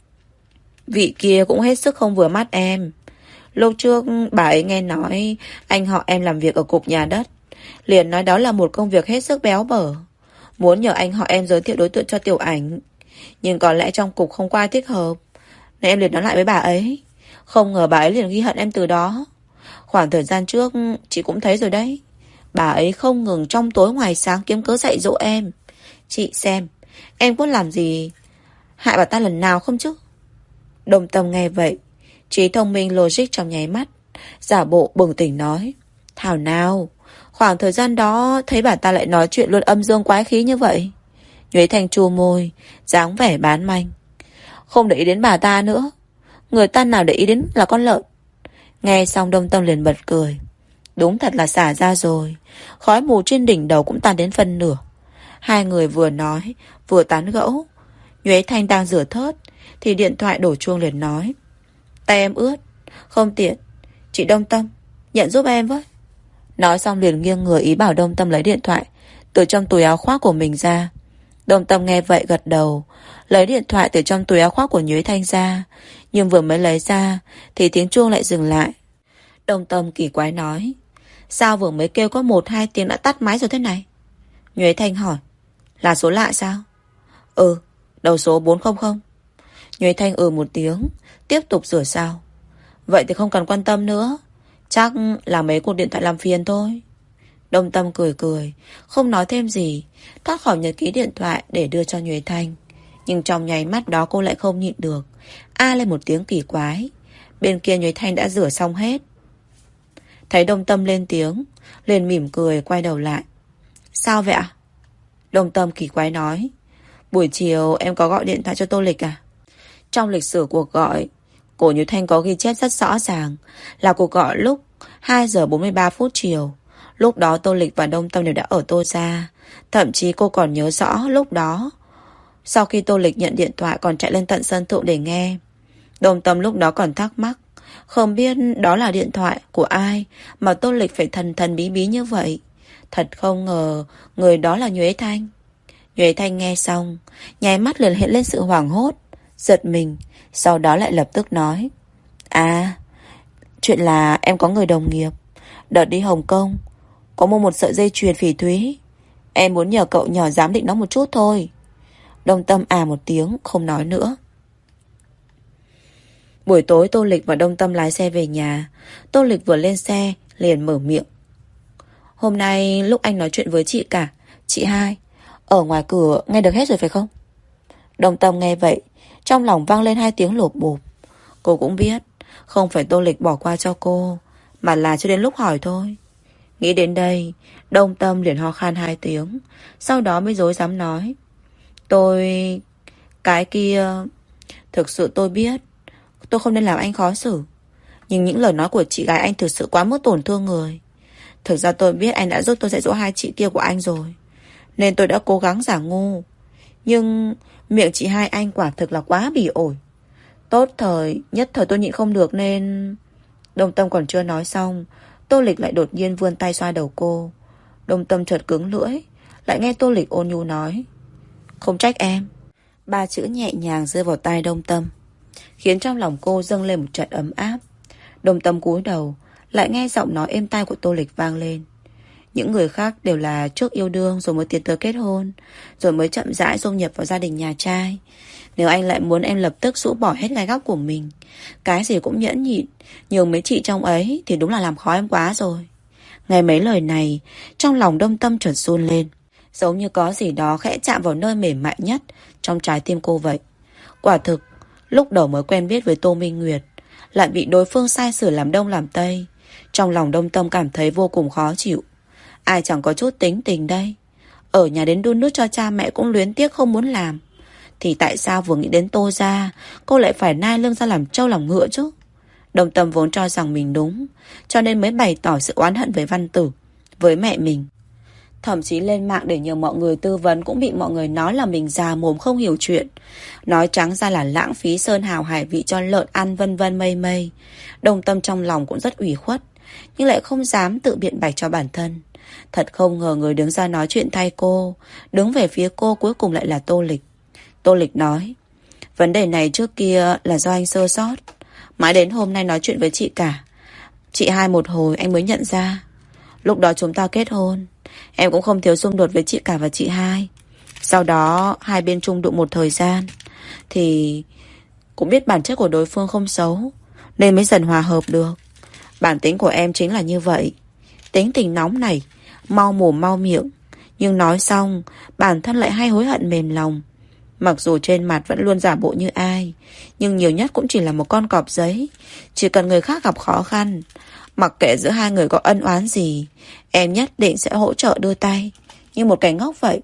[SPEAKER 1] Vị kia cũng hết sức không vừa mắt em. Lúc trước bà ấy nghe nói anh họ em làm việc ở cục nhà đất, liền nói đó là một công việc hết sức béo bở, muốn nhờ anh họ em giới thiệu đối tượng cho Tiểu Ảnh. Nhưng có lẽ trong cục không có ai thích hợp, nên em liền nói lại với bà ấy. Không ngờ bà ấy liền ghi hận em từ đó. Khoảng thời gian trước chị cũng thấy rồi đấy, bà ấy không ngừng trong tối ngoài sáng kiếm cớ dạy dỗ em. Chị xem, em có làm gì hại bà ta lần nào không chứ? Đông Tâm nghe vậy, trí thông minh logic trong nháy mắt, giả bộ bừng tỉnh nói. Thảo nào, khoảng thời gian đó thấy bà ta lại nói chuyện luôn âm dương quái khí như vậy. Nhuế Thanh chu môi, dáng vẻ bán manh. Không để ý đến bà ta nữa, người ta nào để ý đến là con lợn. Nghe xong Đông Tâm liền bật cười. Đúng thật là xả ra rồi, khói mù trên đỉnh đầu cũng tan đến phân nửa. Hai người vừa nói vừa tán gẫu. Nhuế Thanh đang rửa thớt thì điện thoại đổ chuông liền nói. Tay em ướt, Không tiện. Chị Đông Tâm, nhận giúp em với. Nói xong liền nghiêng người ý bảo Đông Tâm lấy điện thoại từ trong túi áo khoác của mình ra. Đông Tâm nghe vậy gật đầu, lấy điện thoại từ trong túi áo khoác của Nhuế Thanh ra. Nhưng vừa mới lấy ra thì tiếng chuông lại dừng lại. Đông Tâm kỳ quái nói, sao vừa mới kêu có một hai tiếng đã tắt máy rồi thế này? Nhuế Thanh hỏi, là số lạ sao? Ừ, đầu số bốn không không. Nhuế Thanh ừ một tiếng, tiếp tục sửa sao. Vậy thì không cần quan tâm nữa, chắc là mấy cuộc điện thoại làm phiền thôi. Đông Tâm cười cười, không nói thêm gì, thoát khỏi nhật ký điện thoại để đưa cho Nhuế Thanh. Nhưng trong nháy mắt đó cô lại không nhịn được, a lên một tiếng kỳ quái. Bên kia Nhuế Thanh đã rửa xong hết. Thấy Đông Tâm lên tiếng, liền mỉm cười quay đầu lại. Sao vậy ạ? Đông Tâm kỳ quái nói, buổi chiều em có gọi điện thoại cho Tô Lịch à? Trong lịch sử cuộc gọi của Nhuế Thanh có ghi chép rất rõ ràng là cuộc gọi lúc hai giờ bốn mươi ba phút chiều. Lúc đó Tô Lịch và Đông Tâm đều đã ở Tô gia. Thậm chí cô còn nhớ rõ lúc đó, sau khi Tô Lịch nhận điện thoại còn chạy lên tận sân thượng để nghe. Đông Tâm lúc đó còn thắc mắc, không biết đó là điện thoại của ai mà Tô Lịch phải thần thần bí bí như vậy. Thật không ngờ người đó là Nhuế Thanh. Nhuế Thanh nghe xong, nháy mắt liền hiện lên sự hoảng hốt, giật mình, sau đó lại lập tức nói, à, chuyện là em có người đồng nghiệp đợt đi Hồng Kông có mua một sợi dây chuyền phỉ thúy. Em muốn nhờ cậu nhỏ giám định nó một chút thôi. Đông Tâm à một tiếng, không nói nữa. Buổi tối Tô Lịch và Đông Tâm lái xe về nhà. Tô Lịch vừa lên xe liền mở miệng, hôm nay lúc anh nói chuyện với chị cả, chị hai, ở ngoài cửa nghe được hết rồi phải không? Đông Tâm nghe vậy, trong lòng vang lên hai tiếng lột bột. Cô cũng biết không phải Tô Lịch bỏ qua cho cô, mà là cho đến lúc hỏi thôi. Nghĩ đến đây, Đông Tâm liền ho khan hai tiếng, sau đó mới dối dám nói, Tôi... Cái kia... Thực sự tôi biết tôi không nên làm anh khó xử, nhưng những lời nói của chị gái anh thực sự quá mức tổn thương người. Thực ra tôi biết anh đã giúp tôi dạy dỗ hai chị kia của anh rồi, nên tôi đã cố gắng giả ngu. Nhưng miệng chị hai anh quả thực là quá bỉ ổi. Tốt thời, nhất thời tôi nhịn không được nên... Đông Tâm còn chưa nói xong, Tô Lịch lại đột nhiên vươn tay xoa đầu cô. Đông Tâm chợt cứng lưỡi, lại nghe Tô Lịch ôn nhu nói, không trách em. Ba chữ nhẹ nhàng rơi vào tai Đông Tâm, khiến trong lòng cô dâng lên một trận ấm áp. Đông Tâm cúi đầu, lại nghe giọng nói êm tai của Tô Lịch vang lên. Những người khác đều là trước yêu đương rồi mới tiến tới kết hôn, rồi mới chậm rãi dung nhập vào gia đình nhà trai. Nếu anh lại muốn em lập tức rũ bỏ hết gai góc của mình, cái gì cũng nhẫn nhịn, nhường mấy chị trong ấy, thì đúng là làm khó em quá rồi. Nghe mấy lời này, trong lòng Đông Tâm chợt run lên, giống như có gì đó khẽ chạm vào nơi mềm mại nhất trong trái tim cô vậy. Quả thực, lúc đầu mới quen biết với Tô Minh Nguyệt, lại bị đối phương sai sử làm đông làm tây. Trong lòng Đông Tâm cảm thấy vô cùng khó chịu. Ai chẳng có chút tính tình đây. Ở nhà đến đun nước cho cha mẹ cũng luyến tiếc không muốn làm, thì tại sao vừa nghĩ đến Tô gia, cô lại phải nai lưng ra làm trâu làm ngựa chứ? Đông Tâm vốn cho rằng mình đúng, cho nên mới bày tỏ sự oán hận với Văn Tử, với mẹ mình. Thậm chí lên mạng để nhờ mọi người tư vấn cũng bị mọi người nói là mình già mồm không hiểu chuyện, nói trắng ra là lãng phí sơn hào hải vị cho lợn ăn vân vân mây mây. Đông Tâm trong lòng cũng rất ủy khuất, nhưng lại không dám tự biện bạch cho bản thân. Thật không ngờ người đứng ra nói chuyện thay cô, đứng về phía cô cuối cùng lại là Tô Lịch. Tô Lịch nói, vấn đề này trước kia là do anh sơ sót, mãi đến hôm nay nói chuyện với chị cả, chị hai một hồi anh mới nhận ra. Lúc đó chúng ta kết hôn, em cũng không thiếu xung đột với chị cả và chị hai. Sau đó hai bên chung đụng một thời gian, thì cũng biết bản chất của đối phương không xấu, nên mới dần hòa hợp được. Bản tính của em chính là như vậy, tính tình nóng này, mau mồm mau miệng, nhưng nói xong bản thân lại hay hối hận mềm lòng. Mặc dù trên mặt vẫn luôn giả bộ như ai, nhưng nhiều nhất cũng chỉ là một con cọp giấy. Chỉ cần người khác gặp khó khăn, mặc kệ giữa hai người có ân oán gì, em nhất định sẽ hỗ trợ đưa tay, như một kẻ ngốc vậy.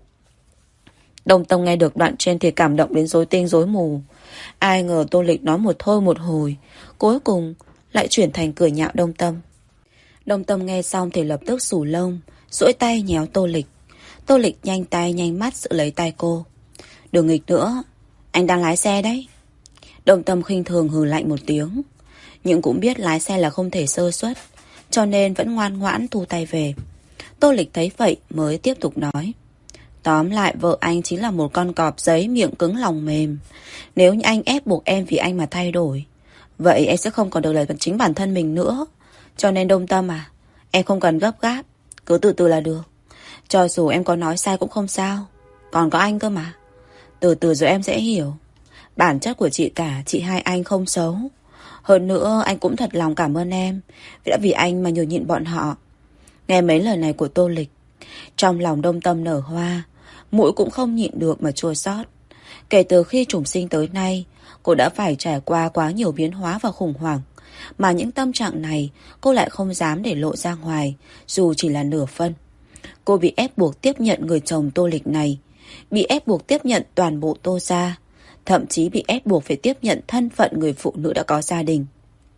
[SPEAKER 1] Đông Tâm nghe được đoạn trên thì cảm động đến rối tinh rối mù. Ai ngờ Tô Lịch nói một thôi một hồi, cuối cùng lại chuyển thành cười nhạo Đông Tâm. Đông Tâm nghe xong thì lập tức xù lông, duỗi tay nhéo Tô Lịch. Tô Lịch nhanh tay nhanh mắt giữ lấy tay cô. Đừng nghịch nữa, anh đang lái xe đấy. Đông Tâm khinh thường hừ lạnh một tiếng. nhưng cũng biết lái xe là không thể sơ suất, cho nên vẫn ngoan ngoãn thu tay về. Tô Lịch thấy vậy mới tiếp tục nói. Tóm lại vợ anh chính là một con cọp giấy miệng cứng lòng mềm. Nếu như anh ép buộc em vì anh mà thay đổi, vậy em sẽ không còn được là chính bản thân mình nữa. Cho nên Đông Tâm à, em không cần gấp gáp, cứ từ từ là được. Cho dù em có nói sai cũng không sao, còn có anh cơ mà. Từ từ rồi em sẽ hiểu. Bản chất của chị cả, chị hai anh không xấu. Hơn nữa anh cũng thật lòng cảm ơn em đã vì anh mà nhường nhịn bọn họ. Nghe mấy lời này của Tô Lịch, trong lòng Đông Tâm nở hoa, mũi cũng không nhịn được mà chua xót. Kể từ khi trùng sinh tới nay, cô đã phải trải qua quá nhiều biến hóa và khủng hoảng, mà những tâm trạng này cô lại không dám để lộ ra ngoài, dù chỉ là nửa phân. Cô bị ép buộc tiếp nhận người chồng Tô Lịch này, bị ép buộc tiếp nhận toàn bộ Tô gia, thậm chí bị ép buộc phải tiếp nhận thân phận người phụ nữ đã có gia đình.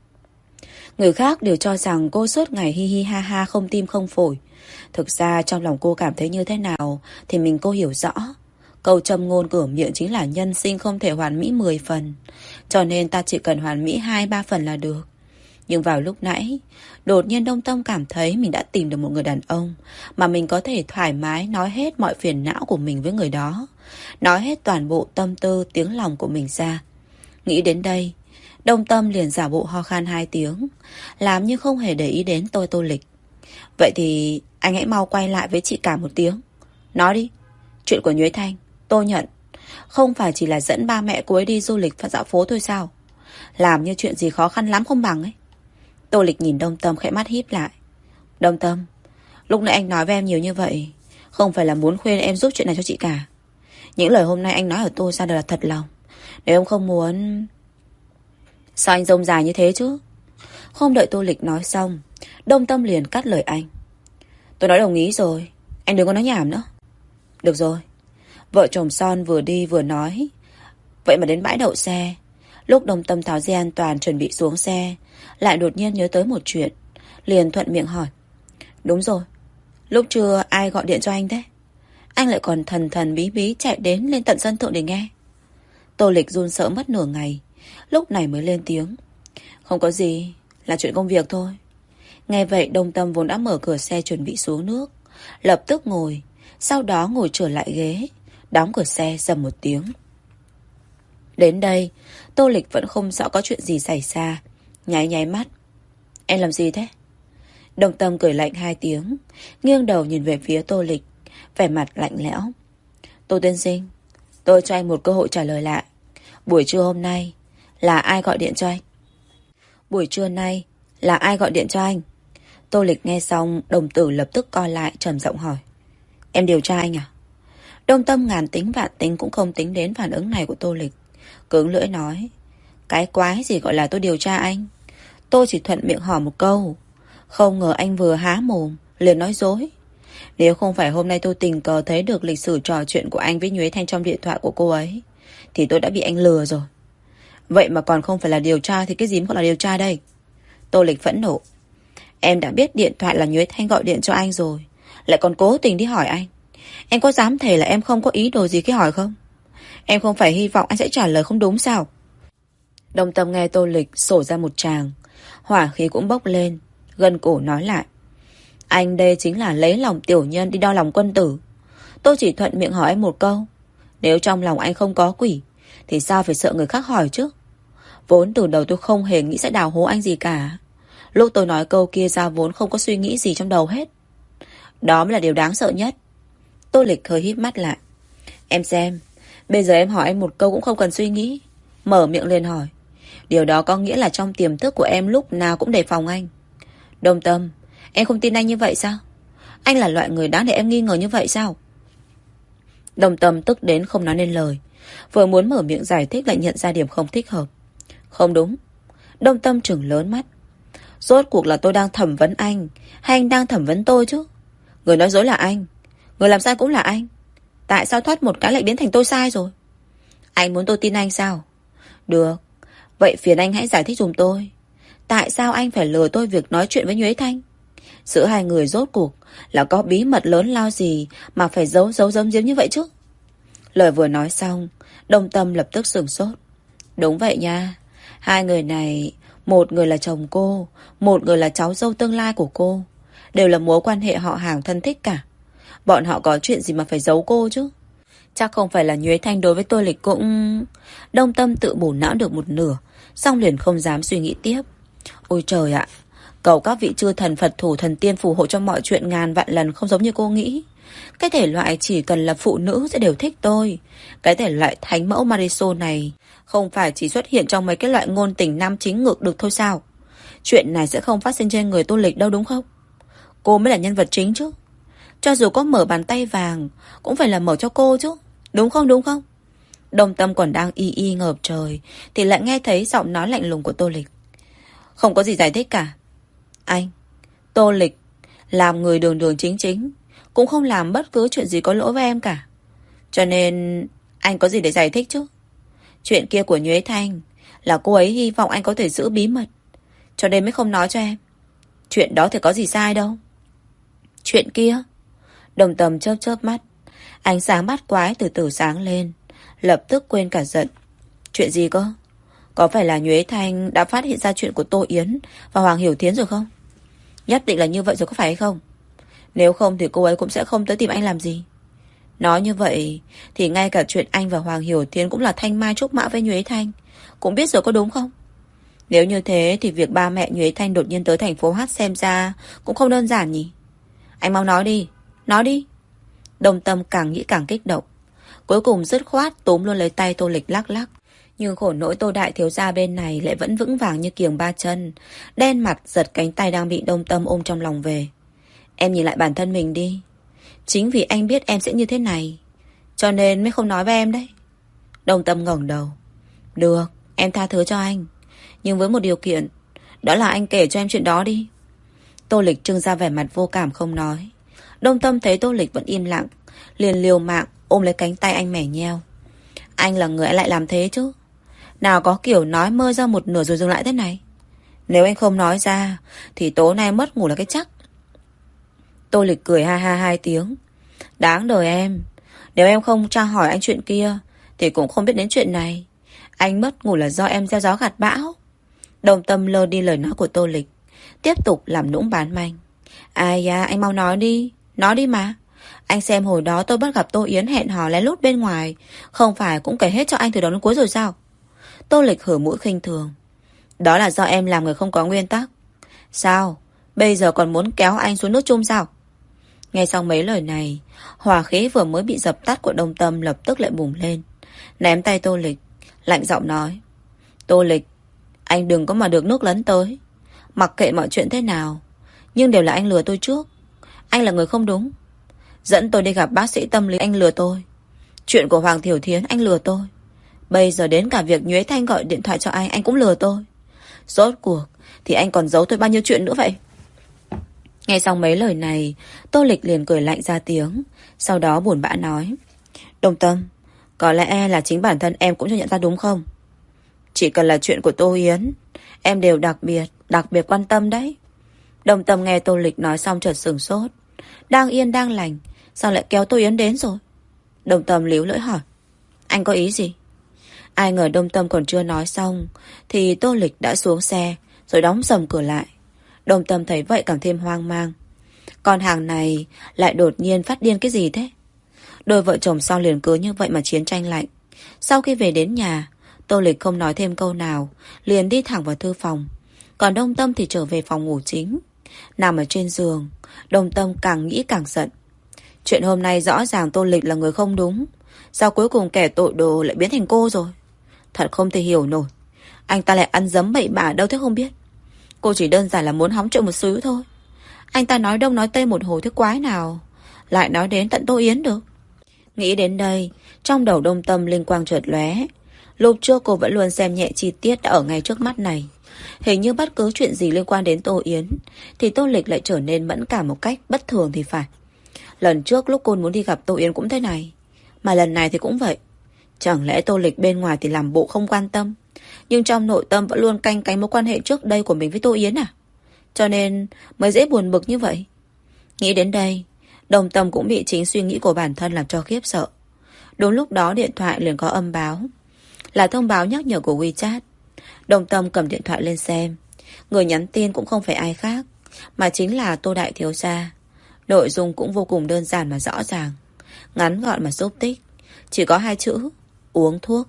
[SPEAKER 1] Người khác đều cho rằng cô suốt ngày hi hi ha ha không tim không phổi. Thực ra trong lòng cô cảm thấy như thế nào thì mình cô hiểu rõ. Câu châm ngôn cửa miệng chính là nhân sinh không thể hoàn mỹ mười phần, cho nên ta chỉ cần hoàn mỹ hai ba phần là được. Nhưng vào lúc nãy, đột nhiên Đông Tâm cảm thấy mình đã tìm được một người đàn ông mà mình có thể thoải mái nói hết mọi phiền não của mình với người đó, nói hết toàn bộ tâm tư tiếng lòng của mình ra. Nghĩ đến đây, Đông Tâm liền giả bộ ho khan hai tiếng, làm như không hề để ý đến tôi Tô Lịch. Vậy thì anh hãy mau quay lại với chị cả một tiếng. Nói đi. Chuyện của Nhuế Thanh tôi nhận. Không phải chỉ là dẫn ba mẹ cô ấy đi du lịch và dạo phố thôi sao? Làm như chuyện gì khó khăn lắm không bằng ấy. Tô Lịch nhìn Đông Tâm khẽ mắt híp lại. Đông Tâm, lúc nãy anh nói với em nhiều như vậy không phải là muốn khuyên em giúp chuyện này cho chị cả. Những lời hôm nay anh nói ở tôi ra đều là thật lòng. Nếu em không muốn... Sao anh rông dài như thế chứ? Không đợi Tô Lịch nói xong, Đông Tâm liền cắt lời anh. Tôi nói đồng ý rồi, anh đừng có nói nhảm nữa. Được rồi. Vợ chồng son vừa đi vừa nói. Vậy mà đến bãi đậu xe, lúc Đông Tâm tháo dây an toàn chuẩn bị xuống xe, lại đột nhiên nhớ tới một chuyện, liền thuận miệng hỏi. Đúng rồi, lúc trưa ai gọi điện cho anh thế? Anh lại còn thần thần bí bí chạy đến lên tận sân thượng để nghe. Tô Lịch run sợ mất nửa ngày, lúc này mới lên tiếng. Không có gì, là chuyện công việc thôi. Nghe vậy Đông Tâm vốn đã mở cửa xe chuẩn bị xuống nước, lập tức ngồi, sau đó ngồi trở lại ghế, đóng cửa xe rầm một tiếng. Đến đây, Tô Lịch vẫn không rõ có chuyện gì xảy ra, nháy nháy mắt. Em làm gì thế? Đông Tâm cười lạnh hai tiếng, nghiêng đầu nhìn về phía Tô Lịch, vẻ mặt lạnh lẽo. Tô tiên sinh, tôi cho anh một cơ hội trả lời lại. Buổi trưa hôm nay là ai gọi điện cho anh? Buổi trưa nay là ai gọi điện cho anh? Tô Lịch nghe xong, đồng tử lập tức co lại, trầm giọng hỏi. Em điều tra anh à? Đông Tâm ngàn tính vạn tính cũng không tính đến phản ứng này của Tô Lịch, cứng lưỡi nói. Cái quái gì gọi là tôi điều tra anh? Tôi chỉ thuận miệng hỏi một câu. Không ngờ anh vừa há mồm liền nói dối. Nếu không phải hôm nay tôi tình cờ thấy được lịch sử trò chuyện của anh với Nhuế Thanh trong điện thoại của cô ấy, thì tôi đã bị anh lừa rồi. Vậy mà còn không phải là điều tra thì cái gì mới gọi là điều tra đây? Tô Lịch phẫn nộ. Em đã biết điện thoại là Nhuế Thanh gọi điện cho anh rồi, lại còn cố tình đi hỏi anh. Em có dám thề là em không có ý đồ gì khi hỏi không? Em không phải hy vọng anh sẽ trả lời không đúng sao? Đông Tâm nghe Tô Lịch sổ ra một tràng, hỏa khí cũng bốc lên, gân cổ nói lại. Anh đây chính là lấy lòng tiểu nhân đi đo lòng quân tử. Tôi chỉ thuận miệng hỏi anh một câu. Nếu trong lòng anh không có quỷ, thì sao phải sợ người khác hỏi chứ? Vốn từ đầu tôi không hề nghĩ sẽ đào hố anh gì cả. Lúc tôi nói câu kia ra vốn không có suy nghĩ gì trong đầu hết. Đó mới là điều đáng sợ nhất. Tô Lịch hơi híp mắt lại. Em xem, bây giờ em hỏi anh một câu cũng không cần suy nghĩ, mở miệng liền hỏi. Điều đó có nghĩa là trong tiềm thức của em lúc nào cũng đề phòng anh. Đông Tâm, em không tin anh như vậy sao? Anh là loại người đáng để em nghi ngờ như vậy sao? Đông Tâm tức đến không nói nên lời, vừa muốn mở miệng giải thích lại nhận ra điểm không thích hợp. Không đúng. Đông Tâm trừng lớn mắt. Rốt cuộc là tôi đang thẩm vấn anh hay anh đang thẩm vấn tôi chứ? Người nói dối là anh, người làm sai cũng là anh. Tại sao thoát một cái lại biến thành tôi sai rồi? Anh muốn tôi tin anh sao? Được, vậy phiền anh hãy giải thích giùm tôi. Tại sao anh phải lừa tôi việc nói chuyện với Nhuế Thanh? Giữa hai người rốt cuộc là có bí mật lớn lao gì mà phải giấu giấu giấu giếm như vậy chứ? Lời vừa nói xong, Đông Tâm lập tức sửng sốt. Đúng vậy nha, hai người này Một người là chồng cô, một người là cháu dâu tương lai của cô. Đều là mối quan hệ họ hàng thân thích cả. Bọn họ có chuyện gì mà phải giấu cô chứ? Chắc không phải là Nhuế Thanh đối với tôi Lịch cũng... Đông Tâm tự bổ não được một nửa, xong liền không dám suy nghĩ tiếp. Ôi trời ạ, cầu các vị chư thần Phật thủ thần tiên phù hộ cho mọi chuyện ngàn vạn lần không giống như cô nghĩ. Cái thể loại chỉ cần là phụ nữ sẽ đều thích tôi. Cái thể loại thánh mẫu Marisol này không phải chỉ xuất hiện trong mấy cái loại ngôn tình nam chính ngược được thôi sao? Chuyện này sẽ không phát sinh trên người Tô Lịch đâu đúng không? Cô mới là nhân vật chính chứ. Cho dù có mở bàn tay vàng cũng phải là mở cho cô chứ. Đúng không đúng không? Đông Tâm còn đang y y ngợp trời thì lại nghe thấy giọng nói lạnh lùng của Tô Lịch. Không có gì giải thích cả. Anh, Tô Lịch làm người đường đường chính chính, cũng không làm bất cứ chuyện gì có lỗi với em cả. Cho nên anh có gì để giải thích chứ? Chuyện kia của Nhuế Thanh là cô ấy hy vọng anh có thể giữ bí mật, cho nên mới không nói cho em. Chuyện đó thì có gì sai đâu. Chuyện kia? Đồng Tâm chớp chớp mắt, ánh sáng bát quái từ từ sáng lên, lập tức quên cả giận. Chuyện gì cơ? Có phải là Nhuế Thanh đã phát hiện ra chuyện của Tô Yến và Hoàng Hiểu Thiến rồi không? Nhất định là như vậy rồi có phải hay không? Nếu không thì cô ấy cũng sẽ không tới tìm anh làm gì. Nói như vậy thì ngay cả chuyện anh và Hoàng Hiểu Thiến cũng là thanh mai trúc mã với Nhuế Thanh cũng biết rồi có đúng không? Nếu như thế thì việc ba mẹ Nhuế Thanh đột nhiên tới thành phố Hát xem ra cũng không đơn giản nhỉ? Anh mau nói đi, nói đi. Đồng Tâm càng nghĩ càng kích động, cuối cùng dứt khoát túm luôn lấy tay Tô Lịch lắc lắc. Nhưng khổ nỗi Tô đại thiếu gia bên này lại vẫn vững vàng như kiềng ba chân, đen mặt giật cánh tay đang bị Đông Tâm ôm trong lòng về. Em nhìn lại bản thân mình đi. Chính vì anh biết em sẽ như thế này, cho nên mới không nói với em đấy. Đông Tâm ngẩng đầu. Được, em tha thứ cho anh, nhưng với một điều kiện, đó là anh kể cho em chuyện đó đi. Tô Lịch trưng ra vẻ mặt vô cảm không nói. Đông Tâm thấy Tô Lịch vẫn im lặng, liền liều mạng ôm lấy cánh tay anh mẻ nheo. Anh là người lại làm thế chứ? Nào có kiểu nói mơ ra một nửa rồi dừng lại thế này. Nếu anh không nói ra thì tối nay mất ngủ là cái chắc. Tô Lịch cười ha ha hai tiếng. Đáng đời em. Nếu em không tra hỏi anh chuyện kia thì cũng không biết đến chuyện này. Anh mất ngủ là do em gieo gió gặt bão. Đồng Tâm lơ đi lời nói của Tô Lịch, tiếp tục làm nũng bán manh. Ai da, anh mau nói đi. Nói đi mà. Anh xem hồi đó tôi bắt gặp Tô Yến hẹn hò lén lút bên ngoài, không phải cũng kể hết cho anh từ đầu đến cuối rồi sao? Tô Lịch hử mũi khinh thường. Đó là do em làm người không có nguyên tắc. Sao? Bây giờ còn muốn kéo anh xuống nước chung sao? Nghe xong mấy lời này, hòa khí vừa mới bị dập tắt của Đông Tâm lập tức lại bùng lên, ném tay Tô Lịch, lạnh giọng nói. Tô Lịch, anh đừng có mà được nước lấn tới. Mặc kệ mọi chuyện thế nào, nhưng đều là anh lừa tôi trước. Anh là người không đúng. Dẫn tôi đi gặp bác sĩ tâm lý, anh lừa tôi. Chuyện của Hoàng Thiểu Thiến anh lừa tôi. Bây giờ đến cả việc Nhuế Thanh gọi điện thoại cho anh, anh cũng lừa tôi. Rốt cuộc thì anh còn giấu tôi bao nhiêu chuyện nữa vậy? Nghe xong mấy lời này, Tô Lịch liền cười lạnh ra tiếng, sau đó buồn bã nói. Đồng Tâm, có lẽ là chính bản thân em cũng chưa nhận ra đúng không? Chỉ cần là chuyện của Tô Yến, em đều đặc biệt, đặc biệt quan tâm đấy. Đồng Tâm nghe Tô Lịch nói xong chợt sửng sốt. Đang yên đang lành, sao lại kéo Tô Yến đến rồi? Đồng Tâm líu lưỡi hỏi. Anh có ý gì? Ai ngờ Đông Tâm còn chưa nói xong thì Tô Lịch đã xuống xe rồi đóng sầm cửa lại. Đông Tâm thấy vậy càng thêm hoang mang. Con hàng này lại đột nhiên phát điên cái gì thế? Đôi vợ chồng sau liền cứ như vậy mà chiến tranh lạnh. Sau khi về đến nhà, Tô Lịch không nói thêm câu nào, liền đi thẳng vào thư phòng. Còn Đông Tâm thì trở về phòng ngủ chính. Nằm ở trên giường, Đông Tâm càng nghĩ càng giận. Chuyện hôm nay rõ ràng Tô Lịch là người không đúng, sao cuối cùng kẻ tội đồ lại biến thành cô rồi? Thật không thể hiểu nổi. Anh ta lại ăn dấm bậy bạ đâu thế không biết. Cô chỉ đơn giản là muốn hóng chuyện một xíu thôi. Anh ta nói đông nói tây một hồi thế quái nào lại nói đến tận Tô Yến được. Nghĩ đến đây, trong đầu Đông Tâm linh quang chợt lóe. Lúc trước cô vẫn luôn xem nhẹ chi tiết đã ở ngay trước mắt này. Hình như bất cứ chuyện gì liên quan đến Tô Yến thì Tô Lịch lại trở nên mẫn cảm một cách bất thường thì phải. Lần trước lúc cô muốn đi gặp Tô Yến cũng thế này, mà lần này thì cũng vậy. Chẳng lẽ Tô Lịch bên ngoài thì làm bộ không quan tâm, nhưng trong nội tâm vẫn luôn canh cánh mối quan hệ trước đây của mình với Tô Yến à? Cho nên mới dễ buồn bực như vậy. Nghĩ đến đây, Đồng Tâm cũng bị chính suy nghĩ của bản thân làm cho khiếp sợ. Đúng lúc đó điện thoại liền có âm báo, là thông báo nhắc nhở của WeChat. Đồng Tâm cầm điện thoại lên xem. Người nhắn tin cũng không phải ai khác, mà chính là Tô Đại Thiếu Gia. Nội dung cũng vô cùng đơn giản mà rõ ràng, ngắn gọn mà xúc tích. Chỉ có hai chữ: uống thuốc.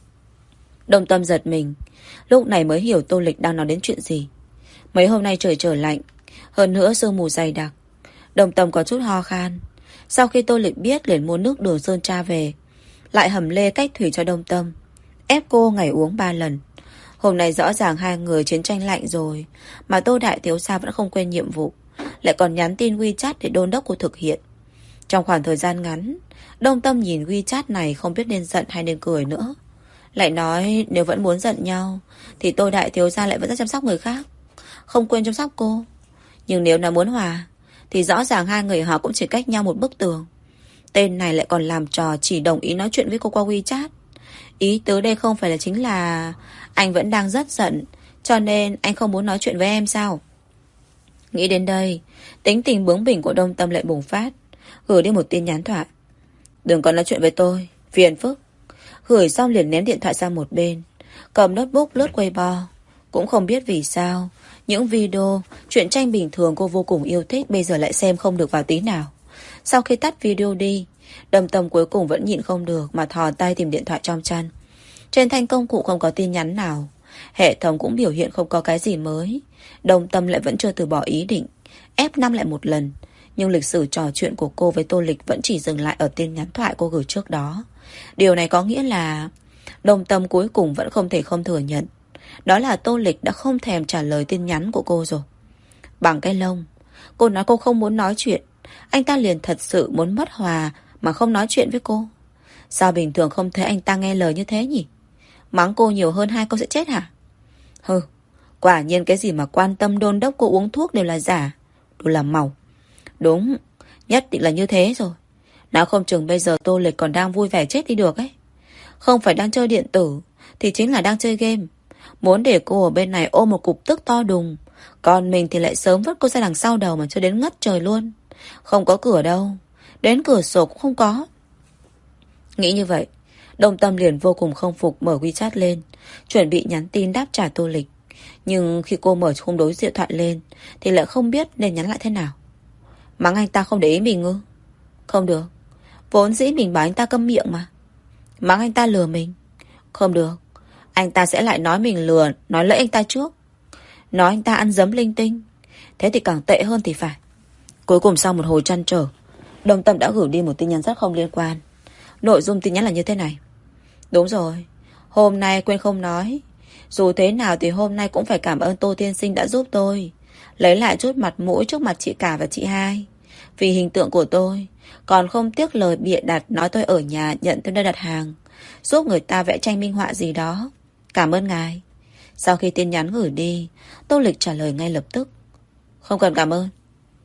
[SPEAKER 1] Đồng Tâm giật mình, lúc này mới hiểu Tô Lịch đang nói đến chuyện gì. Mấy hôm nay trời trở lạnh, hơn nữa sương mù dày đặc. Đồng Tâm có chút ho khan. Sau khi Tô Lịch biết, liền mua nước đường sơn tra về, lại hầm lê cách thủy cho Đồng Tâm, ép cô ngày uống ba lần. Hôm nay rõ ràng hai người chiến tranh lạnh rồi, mà Tô Đại Thiếu Gia vẫn không quên nhiệm vụ, lại còn nhắn tin WeChat để đôn đốc cô thực hiện. Trong khoảng thời gian ngắn, Đồng Tâm nhìn WeChat này không biết nên giận hay nên cười nữa. Lại nói nếu vẫn muốn giận nhau thì Tô Đại Thiếu Gia lại vẫn rất chăm sóc người khác, không quên chăm sóc cô. Nhưng nếu là muốn hòa thì rõ ràng hai người họ cũng chỉ cách nhau một bức tường. Tên này lại còn làm trò chỉ đồng ý nói chuyện với cô qua WeChat. Ý tứ đây không phải là chính là anh vẫn đang rất giận, cho nên anh không muốn nói chuyện với em sao? Nghĩ đến đây, tính tình bướng bỉnh của Đồng Tâm lại bùng phát, gửi đi một tin nhắn thoại: đừng có nói chuyện với tôi, phiền phức. Gửi xong liền ném điện thoại sang một bên, cầm notebook lướt Weibo. Cũng không biết vì sao, những video, truyện tranh bình thường cô vô cùng yêu thích bây giờ lại xem không được vào tí nào. Sau khi tắt video đi, Đồng Tâm cuối cùng vẫn nhịn không được mà thò tay tìm điện thoại trong chăn. Trên thanh công cụ không có tin nhắn nào, hệ thống cũng biểu hiện không có cái gì mới. Đồng Tâm lại vẫn chưa từ bỏ ý định ép năm lại một lần, nhưng lịch sử trò chuyện của cô với Tô Lịch vẫn chỉ dừng lại ở tin nhắn thoại cô gửi trước đó. Điều này có nghĩa là Đồng Tâm cuối cùng vẫn không thể không thừa nhận, đó là Tô Lịch đã không thèm trả lời tin nhắn của cô rồi. Bằng cái lông, cô nói cô không muốn nói chuyện, anh ta liền thật sự muốn mất hòa mà không nói chuyện với cô. Sao bình thường không thấy anh ta nghe lời như thế nhỉ? Mắng cô nhiều hơn hai câu sẽ chết hả? Hừ, quả nhiên cái gì mà quan tâm đôn đốc cô uống thuốc đều là giả, đều là màu. Đúng, nhất định là như thế rồi. Nào không chừng bây giờ Tô Lịch còn đang vui vẻ chết đi được ấy. Không phải đang chơi điện tử thì chính là đang chơi game, muốn để cô ở bên này ôm một cục tức to đùng, còn mình thì lại sớm vứt cô ra đằng sau đầu mà cho đến ngất trời luôn. Không có cửa đâu, đến cửa sổ cũng không có. Nghĩ như vậy, Đồng Tâm liền vô cùng không phục mở WeChat lên, chuẩn bị nhắn tin đáp trả Tô Lịch. Nhưng khi cô mở khung đối diện thoại lên thì lại không biết nên nhắn lại thế nào. Mắng anh ta không để ý mình ư? Không được, vốn dĩ mình bảo anh ta câm miệng mà. Mắng anh ta lừa mình? Không được, anh ta sẽ lại nói mình lừa, nói lẫy anh ta trước, nói anh ta ăn dấm linh tinh. Thế thì càng tệ hơn thì phải. Cuối cùng sau một hồi trăn trở, Đồng Tâm đã gửi đi một tin nhắn rất không liên quan. Nội dung tin nhắn là như thế này: đúng rồi, hôm nay quên không nói, dù thế nào thì hôm nay cũng phải cảm ơn Tô tiên sinh đã giúp tôi lấy lại chút mặt mũi trước mặt chị cả và chị hai. Vì hình tượng của tôi, còn không tiếc lời bịa đặt nói tôi ở nhà nhận tôi đã đặt hàng, giúp người ta vẽ tranh minh họa gì đó. Cảm ơn ngài. Sau khi tin nhắn gửi đi, Tô Lịch trả lời ngay lập tức: không cần cảm ơn.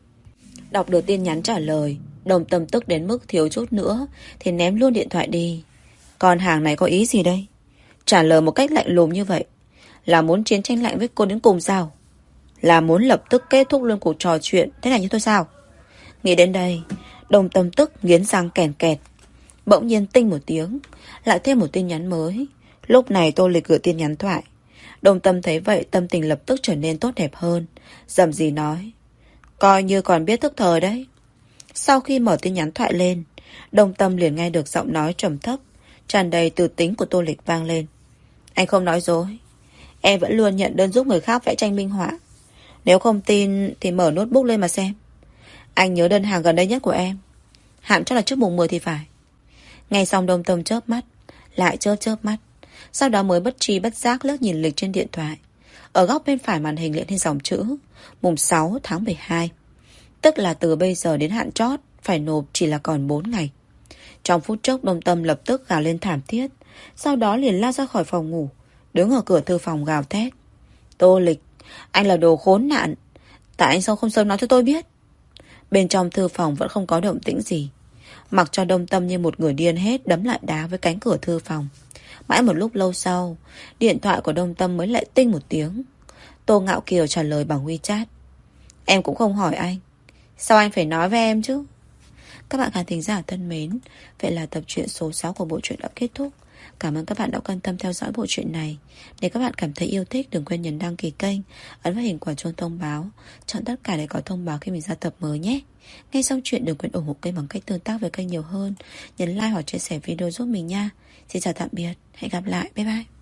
[SPEAKER 1] Đọc được tin nhắn trả lời, Đồng Tâm tức đến mức thiếu chút nữa thì ném luôn điện thoại đi. Con hàng này có ý gì đây? Trả lời một cách lạnh lùng như vậy, là muốn chiến tranh lạnh với cô đến cùng sao? Là muốn lập tức kết thúc luôn cuộc trò chuyện thế này như tôi sao? Nghĩ đến đây, Đồng Tâm tức nghiến răng kèn kẹt. Bỗng nhiên tinh một tiếng, lại thêm một tin nhắn mới. Lúc này Tô Lịch gửi tin nhắn thoại. Đồng Tâm thấy vậy, tâm tình lập tức trở nên tốt đẹp hơn, dầm gì nói: coi như còn biết thức thời đấy. Sau khi mở tin nhắn thoại lên, Đồng Tâm liền nghe được giọng nói trầm thấp, tràn đầy từ tính của Tô Lịch vang lên: anh không nói dối, em vẫn luôn nhận đơn giúp người khác vẽ tranh minh họa. Nếu không tin thì mở notebook lên mà xem. Anh nhớ đơn hàng gần đây nhất của em, hạn chắc là trước mùng mười thì phải. Nghe xong Đồng Tâm chớp mắt, lại chớp chớp mắt, sau đó mới bất tri bất giác liếc nhìn lịch trên điện thoại. Ở góc bên phải màn hình hiện lên dòng chữ mùng sáu tháng mười hai, tức là từ bây giờ đến hạn chót phải nộp chỉ là còn bốn ngày. Trong phút chốc Đồng Tâm lập tức gào lên thảm thiết, sau đó liền lao ra khỏi phòng ngủ, đứng ở cửa thư phòng gào thét: Tô Lịch, anh là đồ khốn nạn, tại anh sao không sớm nói cho tôi biết? Bên trong thư phòng vẫn không có động tĩnh gì, mặc cho Đồng Tâm như một người điên hết đấm lại đá với cánh cửa thư phòng. Mãi một lúc lâu sau, điện thoại của Đồng Tâm mới lại tinh một tiếng. Tô Ngạo Kiều trả lời bằng WeChat: em cũng không hỏi anh, sao anh phải nói với em chứ? Các bạn khán thính giả thân mến, vậy là tập truyện số sáu của bộ truyện đã kết thúc. Cảm ơn các bạn đã quan tâm theo dõi bộ truyện này. Nếu các bạn cảm thấy yêu thích, đừng quên nhấn đăng ký kênh, ấn vào hình quả chuông thông báo, chọn tất cả để có thông báo khi mình ra tập mới nhé. Nghe xong chuyện đừng quên ủng hộ kênh bằng cách tương tác với kênh nhiều hơn, nhấn like hoặc chia sẻ video giúp mình nha. Xin chào tạm biệt, hẹn gặp lại, bye bye.